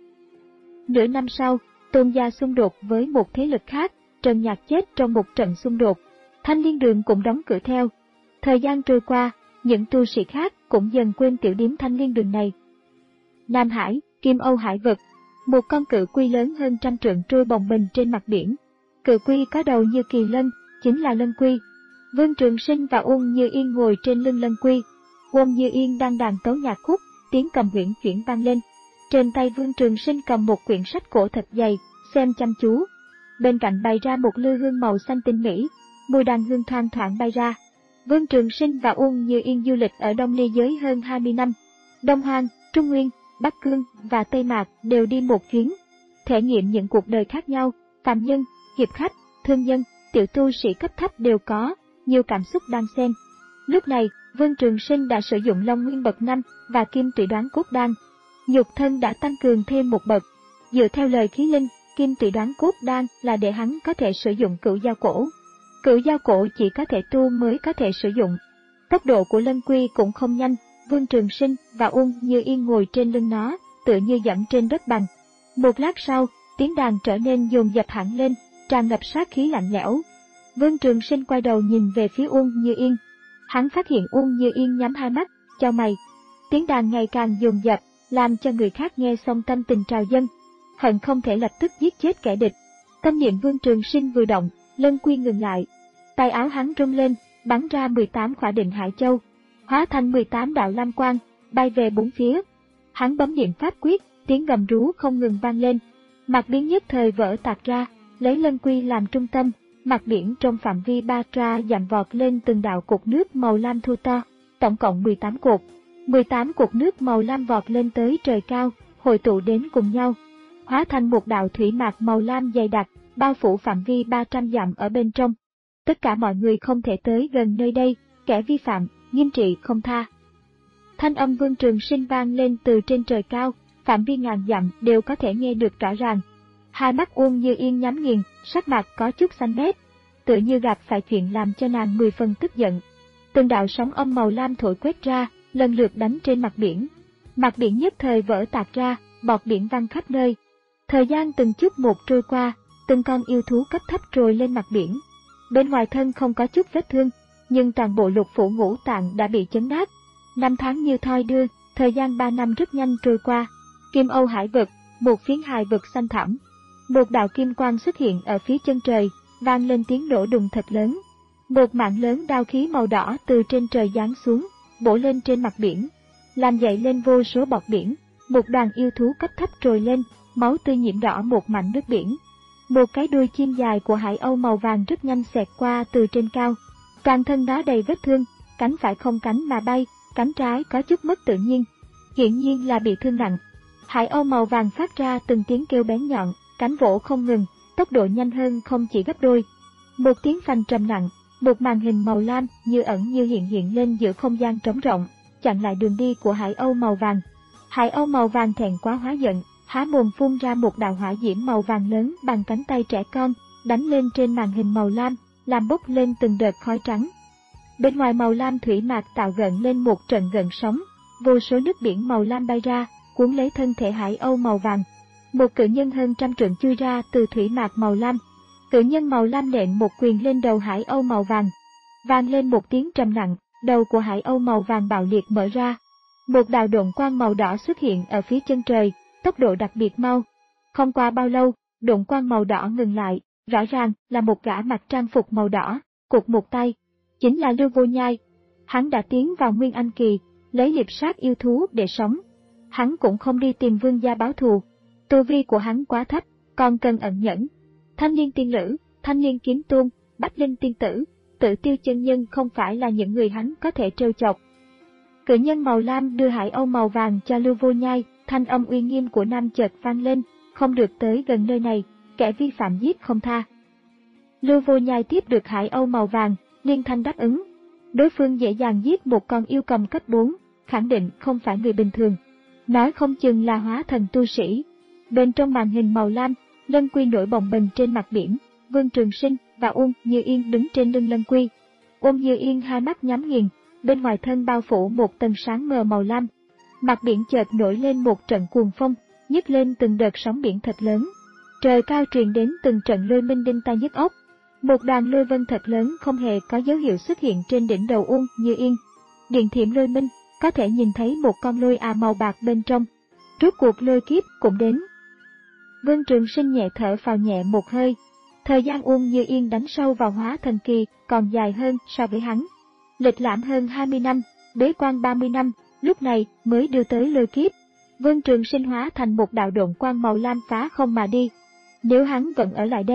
Nửa năm sau, Tôn gia xung đột với một thế lực khác, Trần Nhạc chết trong một trận xung đột. Thanh Liên Đường cũng đóng cửa theo. Thời gian trôi qua, những tu sĩ khác cũng dần quên tiểu điếm Thanh Liên Đường này. Nam Hải, Kim Âu Hải vực. Một con cự quy lớn hơn trăm trượng trôi bồng bềnh trên mặt biển. Cự quy có đầu như kỳ lân, chính là lân quy. Vương Trường Sinh và Uông Như Yên ngồi trên lưng lân quy. Uông Như Yên đang đàn tấu nhạc khúc, tiếng cầm uyển chuyển vang lên. Trên tay Vương Trường Sinh cầm một quyển sách cổ thật dày, xem chăm chú. bên cạnh bày ra một lư hương màu xanh tinh mỹ, mùi đàn hương thoang thoảng bay ra. Vương Trường Sinh và Uông Như Yên du lịch ở Đông Ly Giới hơn hai mươi năm. Đông Hoang, Trung Nguyên, Bắc Cương và Tây Mạc đều đi một chuyến, thể nghiệm những cuộc đời khác nhau, phàm nhân, hiệp khách, thương nhân, tiểu tu sĩ cấp thấp đều có, nhiều cảm xúc đan xen. Lúc này, Vương Trường Sinh đã sử dụng Long Nguyên bậc năm và Kim Tụy Đoán Cốt Đan. Nhục thân đã tăng cường thêm một bậc. Dựa theo lời khí linh, Kim Tụy Đoán Cốt Đan là để hắn có thể sử dụng cửu dao cổ. Cửu dao cổ chỉ có thể tu mới có thể sử dụng. Tốc độ của Lân Quy cũng không nhanh, Vương Trường Sinh và Uông Như Yên ngồi trên lưng nó, tựa như dẫm trên đất bằng. Một lát sau, tiếng đàn trở nên dồn dập hẳn lên, tràn ngập sát khí lạnh lẽo. Vương Trường Sinh quay đầu nhìn về phía Uông Như Yên. Hắn phát hiện Uông Như Yên nhắm hai mắt, chau mày. Tiếng đàn ngày càng dồn dập, làm cho người khác nghe xong tâm tình trào dâng, hận không thể lập tức giết chết kẻ địch. Tâm niệm Vương Trường Sinh vừa động, Lân Quy ngừng lại. Tay áo hắn rung lên, bắn ra mười tám khỏa Định Hải Châu, hóa thành mười tám đạo lam quang, bay về bốn phía. Hắn bấm niệm pháp quyết, tiếng gầm rú không ngừng vang lên. Mặt biển nhất thời vỡ tạc ra, lấy Lân Quy làm trung tâm, mặt biển trong phạm vi ba tra dặm vọt lên từng đạo cột nước màu lam thu to, tổng cộng mười tám cột. mười tám cột nước màu lam vọt lên tới trời cao, hội tụ đến cùng nhau, hóa thành một đạo thủy mạc màu lam dày đặc, bao phủ phạm vi ba trăm dặm ở bên trong. Tất cả mọi người không thể tới gần nơi đây, kẻ vi phạm, nghiêm trị không tha. Thanh âm Vương Trường Sinh vang lên từ trên trời cao, phạm vi ngàn dặm đều có thể nghe được rõ ràng. Hai mắt Uông Như Yên nhắm nghiền, sắc mặt có chút xanh mét, tựa như gặp phải chuyện làm cho nàng mười phần tức giận. Từng đạo sóng âm màu lam thổi quét ra, lần lượt đánh trên mặt biển. Mặt biển nhất thời vỡ tạc ra, bọt biển văng khắp nơi. Thời gian từng chút một trôi qua, từng con yêu thú cấp thấp trồi lên mặt biển. Bên ngoài thân không có chút vết thương, nhưng toàn bộ lục phủ ngũ tạng đã bị chấn nát. Năm tháng như thoi đưa, thời gian ba năm rất nhanh trôi qua. Kim Âu Hải vực, một phiến hài vực xanh thẳm. Một đạo kim quang xuất hiện ở phía chân trời, vang lên tiếng nổ đùng thật lớn. Một mảng lớn đao khí màu đỏ từ trên trời giáng xuống, bổ lên trên mặt biển, làm dậy lên vô số bọt biển. Một đoàn yêu thú cấp thấp trồi lên, máu tươi nhiễm đỏ một mảnh nước biển. Một cái đuôi chim dài của hải âu màu vàng rất nhanh xẹt qua từ trên cao. Toàn thân nó đầy vết thương, cánh phải không cánh mà bay, cánh trái có chút mất tự nhiên, hiển nhiên là bị thương nặng. Hải âu màu vàng phát ra từng tiếng kêu bén nhọn, cánh vỗ không ngừng, tốc độ nhanh hơn không chỉ gấp đôi. Một tiếng phanh trầm nặng, một màn hình màu lam như ẩn như hiện hiện lên giữa không gian trống rộng, chặn lại đường đi của hải âu màu vàng. Hải âu màu vàng thẹn quá hóa giận, há mồm phun ra một đạo hỏa diễm màu vàng lớn bằng cánh tay trẻ con, đánh lên trên màn hình màu lam, làm bốc lên từng đợt khói trắng. Bên ngoài màu lam thủy mạc tạo gợn lên một trận gợn sóng, vô số nước biển màu lam bay ra, cuốn lấy thân thể hải âu màu vàng. Một cự nhân hơn trăm trượng chui ra từ thủy mạc màu lam. Cự nhân màu lam nện một quyền lên đầu hải âu màu vàng. Vang lên một tiếng trầm nặng, đầu của hải âu màu vàng bạo liệt mở ra. Một đạo độn quang màu đỏ xuất hiện ở phía chân trời, tốc độ đặc biệt mau. Không qua bao lâu, độn quang màu đỏ ngừng lại, rõ ràng là một gã mặc trang phục màu đỏ, cụt một tay. Chính là Lưu Vô Nhai. Hắn đã tiến vào Nguyên Anh Kỳ, lấy liệp sát yêu thú để sống. Hắn cũng không đi tìm vương gia báo thù. Tu vi của hắn quá thấp, còn cần ẩn nhẫn. Thanh Liên Tiên Lữ, Thanh Liên Kiếm Tôn, Bách Linh Tiên Tử, Tử Tiêu Chân Nhân không phải là những người hắn có thể trêu chọc. Cự nhân màu lam đưa hải âu màu vàng cho Lưu Vô Nhai, thanh âm uy nghiêm của nam chợt vang lên, không được tới gần nơi này, kẻ vi phạm giết không tha. Lưu Vô Nhai tiếp được hải âu màu vàng, liên thanh đáp ứng. Đối phương dễ dàng giết một con yêu cầm cấp bốn, khẳng định không phải người bình thường. Nói không chừng là hóa thần tu sĩ. Bên trong màn hình màu lam, Lân Quy nổi bồng bềnh trên mặt biển, Vương Trường Sinh và Uông Như Yên đứng trên lưng Lân Quy. Uông Như Yên hai mắt nhắm nghiền, bên ngoài thân bao phủ một tầng sáng mờ màu lam. Mặt biển chợt nổi lên một trận cuồng phong, nhấc lên từng đợt sóng biển thật lớn. Trời cao truyền đến từng trận lôi minh đinh tai nhức óc. Một đoàn lôi vân thật lớn không hề có dấu hiệu xuất hiện trên đỉnh đầu Uông Như Yên. Điện thiểm lôi minh, có thể nhìn thấy một con lôi à màu bạc bên trong. Rốt cuộc lôi kiếp cũng đến. Vương Trường Sinh nhẹ thở phào nhẹ một hơi. Thời gian Uông Như Yên đánh sâu vào hóa thần kỳ còn dài hơn so với hắn. Lịch lãm hơn hai mươi năm, bế quan ba mươi năm, lúc này mới đưa tới lôi kiếp. Vương Trường Sinh hóa thành một đạo độn quang màu lam phá không mà đi. Nếu hắn vẫn ở lại đây,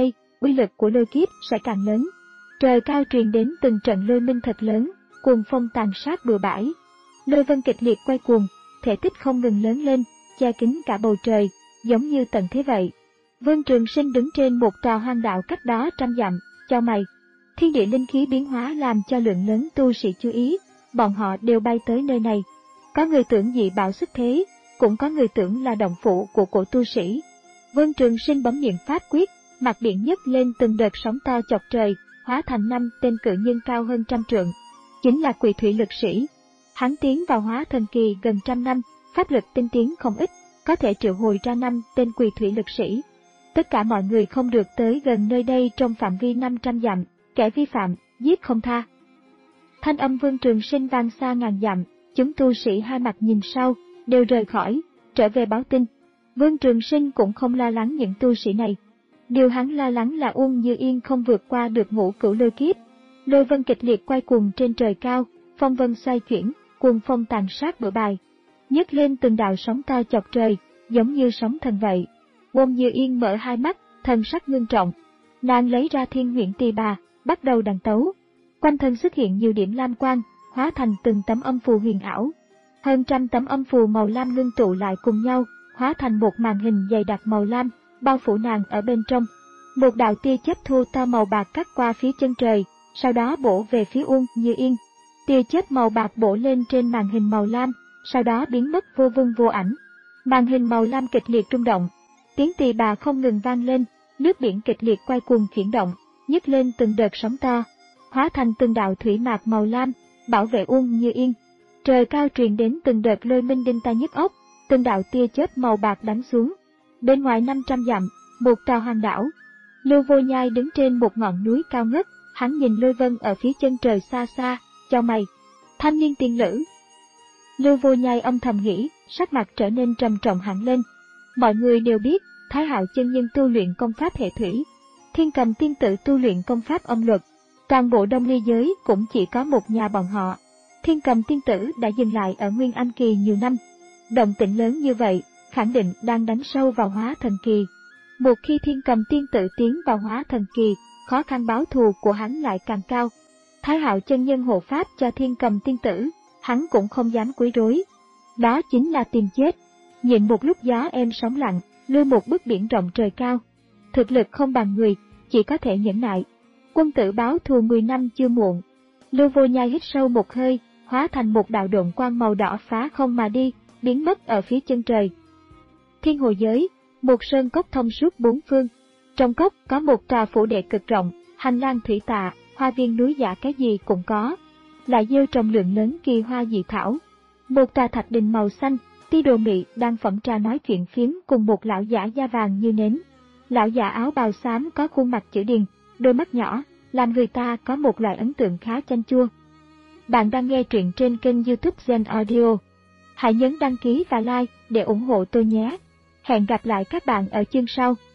uy lực của lôi kiếp sẽ càng lớn. Trời cao truyền đến từng trận lôi minh thật lớn, cuồng phong tàn sát bừa bãi. Lôi vân kịch liệt quay cuồng, thể tích không ngừng lớn lên, che kín cả bầu trời, giống như tận thế vậy. Vương Trường Sinh đứng trên một tòa hoang đạo cách đó trăm dặm, chau mày. Thiên địa linh khí biến hóa làm cho lượng lớn tu sĩ chú ý, bọn họ đều bay tới nơi này. Có người tưởng dị bạo xuất thế, cũng có người tưởng là động phủ của cổ tu sĩ. Vương Trường Sinh bấm niệm pháp quyết, mặt biển nhấc lên từng đợt sóng to chọc trời, hóa thành năm tên cự nhân cao hơn trăm trượng. Chính là Quỷ Thủy Lực Sĩ. Hắn tiến vào hóa thần kỳ gần trăm năm, pháp lực tinh tiến không ít, có thể triệu hồi ra năm tên Quỷ Thủy Lực Sĩ. Tất cả mọi người không được tới gần nơi đây trong phạm vi năm trăm dặm, kẻ vi phạm, giết không tha. Thanh âm Vương Trường Sinh vang xa ngàn dặm, chúng tu sĩ hai mặt nhìn sau, đều rời khỏi, trở về báo tin. Vương Trường Sinh cũng không lo lắng những tu sĩ này. Điều hắn lo lắng là Uông Như Yên không vượt qua được ngũ cửu lôi kiếp. Lôi vân kịch liệt quay cuồng trên trời cao, phong vân xoay chuyển, cuồng phong tàn sát bừa bãi, nhấc lên từng đạo sóng to chọc trời, giống như sóng thần vậy. Uông Như Yên mở hai mắt, thần sắc ngưng trọng. Nàng lấy ra thiên huyễn tỳ bà, bắt đầu đàn tấu. Quanh thân xuất hiện nhiều điểm lam quang, hóa thành từng tấm âm phù huyền ảo. Hơn trăm tấm âm phù màu lam ngưng tụ lại cùng nhau, hóa thành một màn hình dày đặc màu lam, bao phủ nàng ở bên trong. Một đạo tia chớp thu to màu bạc cắt qua phía chân trời, sau đó bổ về phía Uông Như Yên. Tia chớp màu bạc bổ lên trên màn hình màu lam, sau đó biến mất vô vân vô ảnh. Màn hình màu lam kịch liệt rung động, tiếng tỳ bà không ngừng vang lên, nước biển kịch liệt quay cuồng chuyển động, nhấc lên từng đợt sóng to, hóa thành từng đạo thủy mạc màu lam, bảo vệ Uông Như Yên. Trời cao truyền đến từng đợt lôi minh đinh tai nhức óc, từng đạo tia chớp màu bạc đánh xuống. Bên ngoài năm trăm dặm, một tòa hoang đảo. Lưu Vô Nhai đứng trên một ngọn núi cao ngất, hắn nhìn lôi vân ở phía chân trời xa xa, chau mày. Thanh niên tiên lữ. Lưu Vô Nhai âm thầm nghĩ, sắc mặt trở nên trầm trọng hẳn lên. Mọi người đều biết, Thái Hạo chân nhân tu luyện công pháp hệ thủy, Thiên Cầm tiên tử tu luyện công pháp âm luật. Toàn bộ Đông Ly giới cũng chỉ có một nhà bọn họ. Thiên Cầm tiên tử đã dừng lại ở Nguyên Anh kỳ nhiều năm. Động tĩnh lớn như vậy, khẳng định đang đánh sâu vào hóa thần kỳ. Một khi Thiên Cầm tiên tử tiến vào hóa thần kỳ, khó khăn báo thù của hắn lại càng cao. Thái Hạo chân nhân hộ pháp cho Thiên Cầm tiên tử, hắn cũng không dám quấy rối. Đó chính là tìm chết. Nhịn một lúc gió êm sóng lặng, lưu một bức biển rộng trời cao. Thực lực không bằng người, chỉ có thể nhẫn nại. Quân tử báo thù mười năm chưa muộn. Lưu Vô Nhai hít sâu một hơi, hóa thành một đạo độn quang màu đỏ phá không mà đi, biến mất ở phía chân trời. Thiên Hồ giới, một sơn cốc thông suốt bốn phương. Trong cốc có một tòa phủ đệ cực rộng, hành lang thủy tạ, hoa viên núi giả cái gì cũng có. Lại gieo trồng lượng lớn kỳ hoa dị thảo. Một tòa thạch đình màu xanh, Ti Đồ Mị đang phẩm trà nói chuyện phiếm cùng một lão giả da vàng như nến. Lão giả áo bào xám có khuôn mặt chữ điền, đôi mắt nhỏ, làm người ta có một loại ấn tượng khá chanh chua. Bạn đang nghe truyện trên kênh YouTube Zen Audio. Hãy nhấn đăng ký và like để ủng hộ tôi nhé. Hẹn gặp lại các bạn ở chương sau.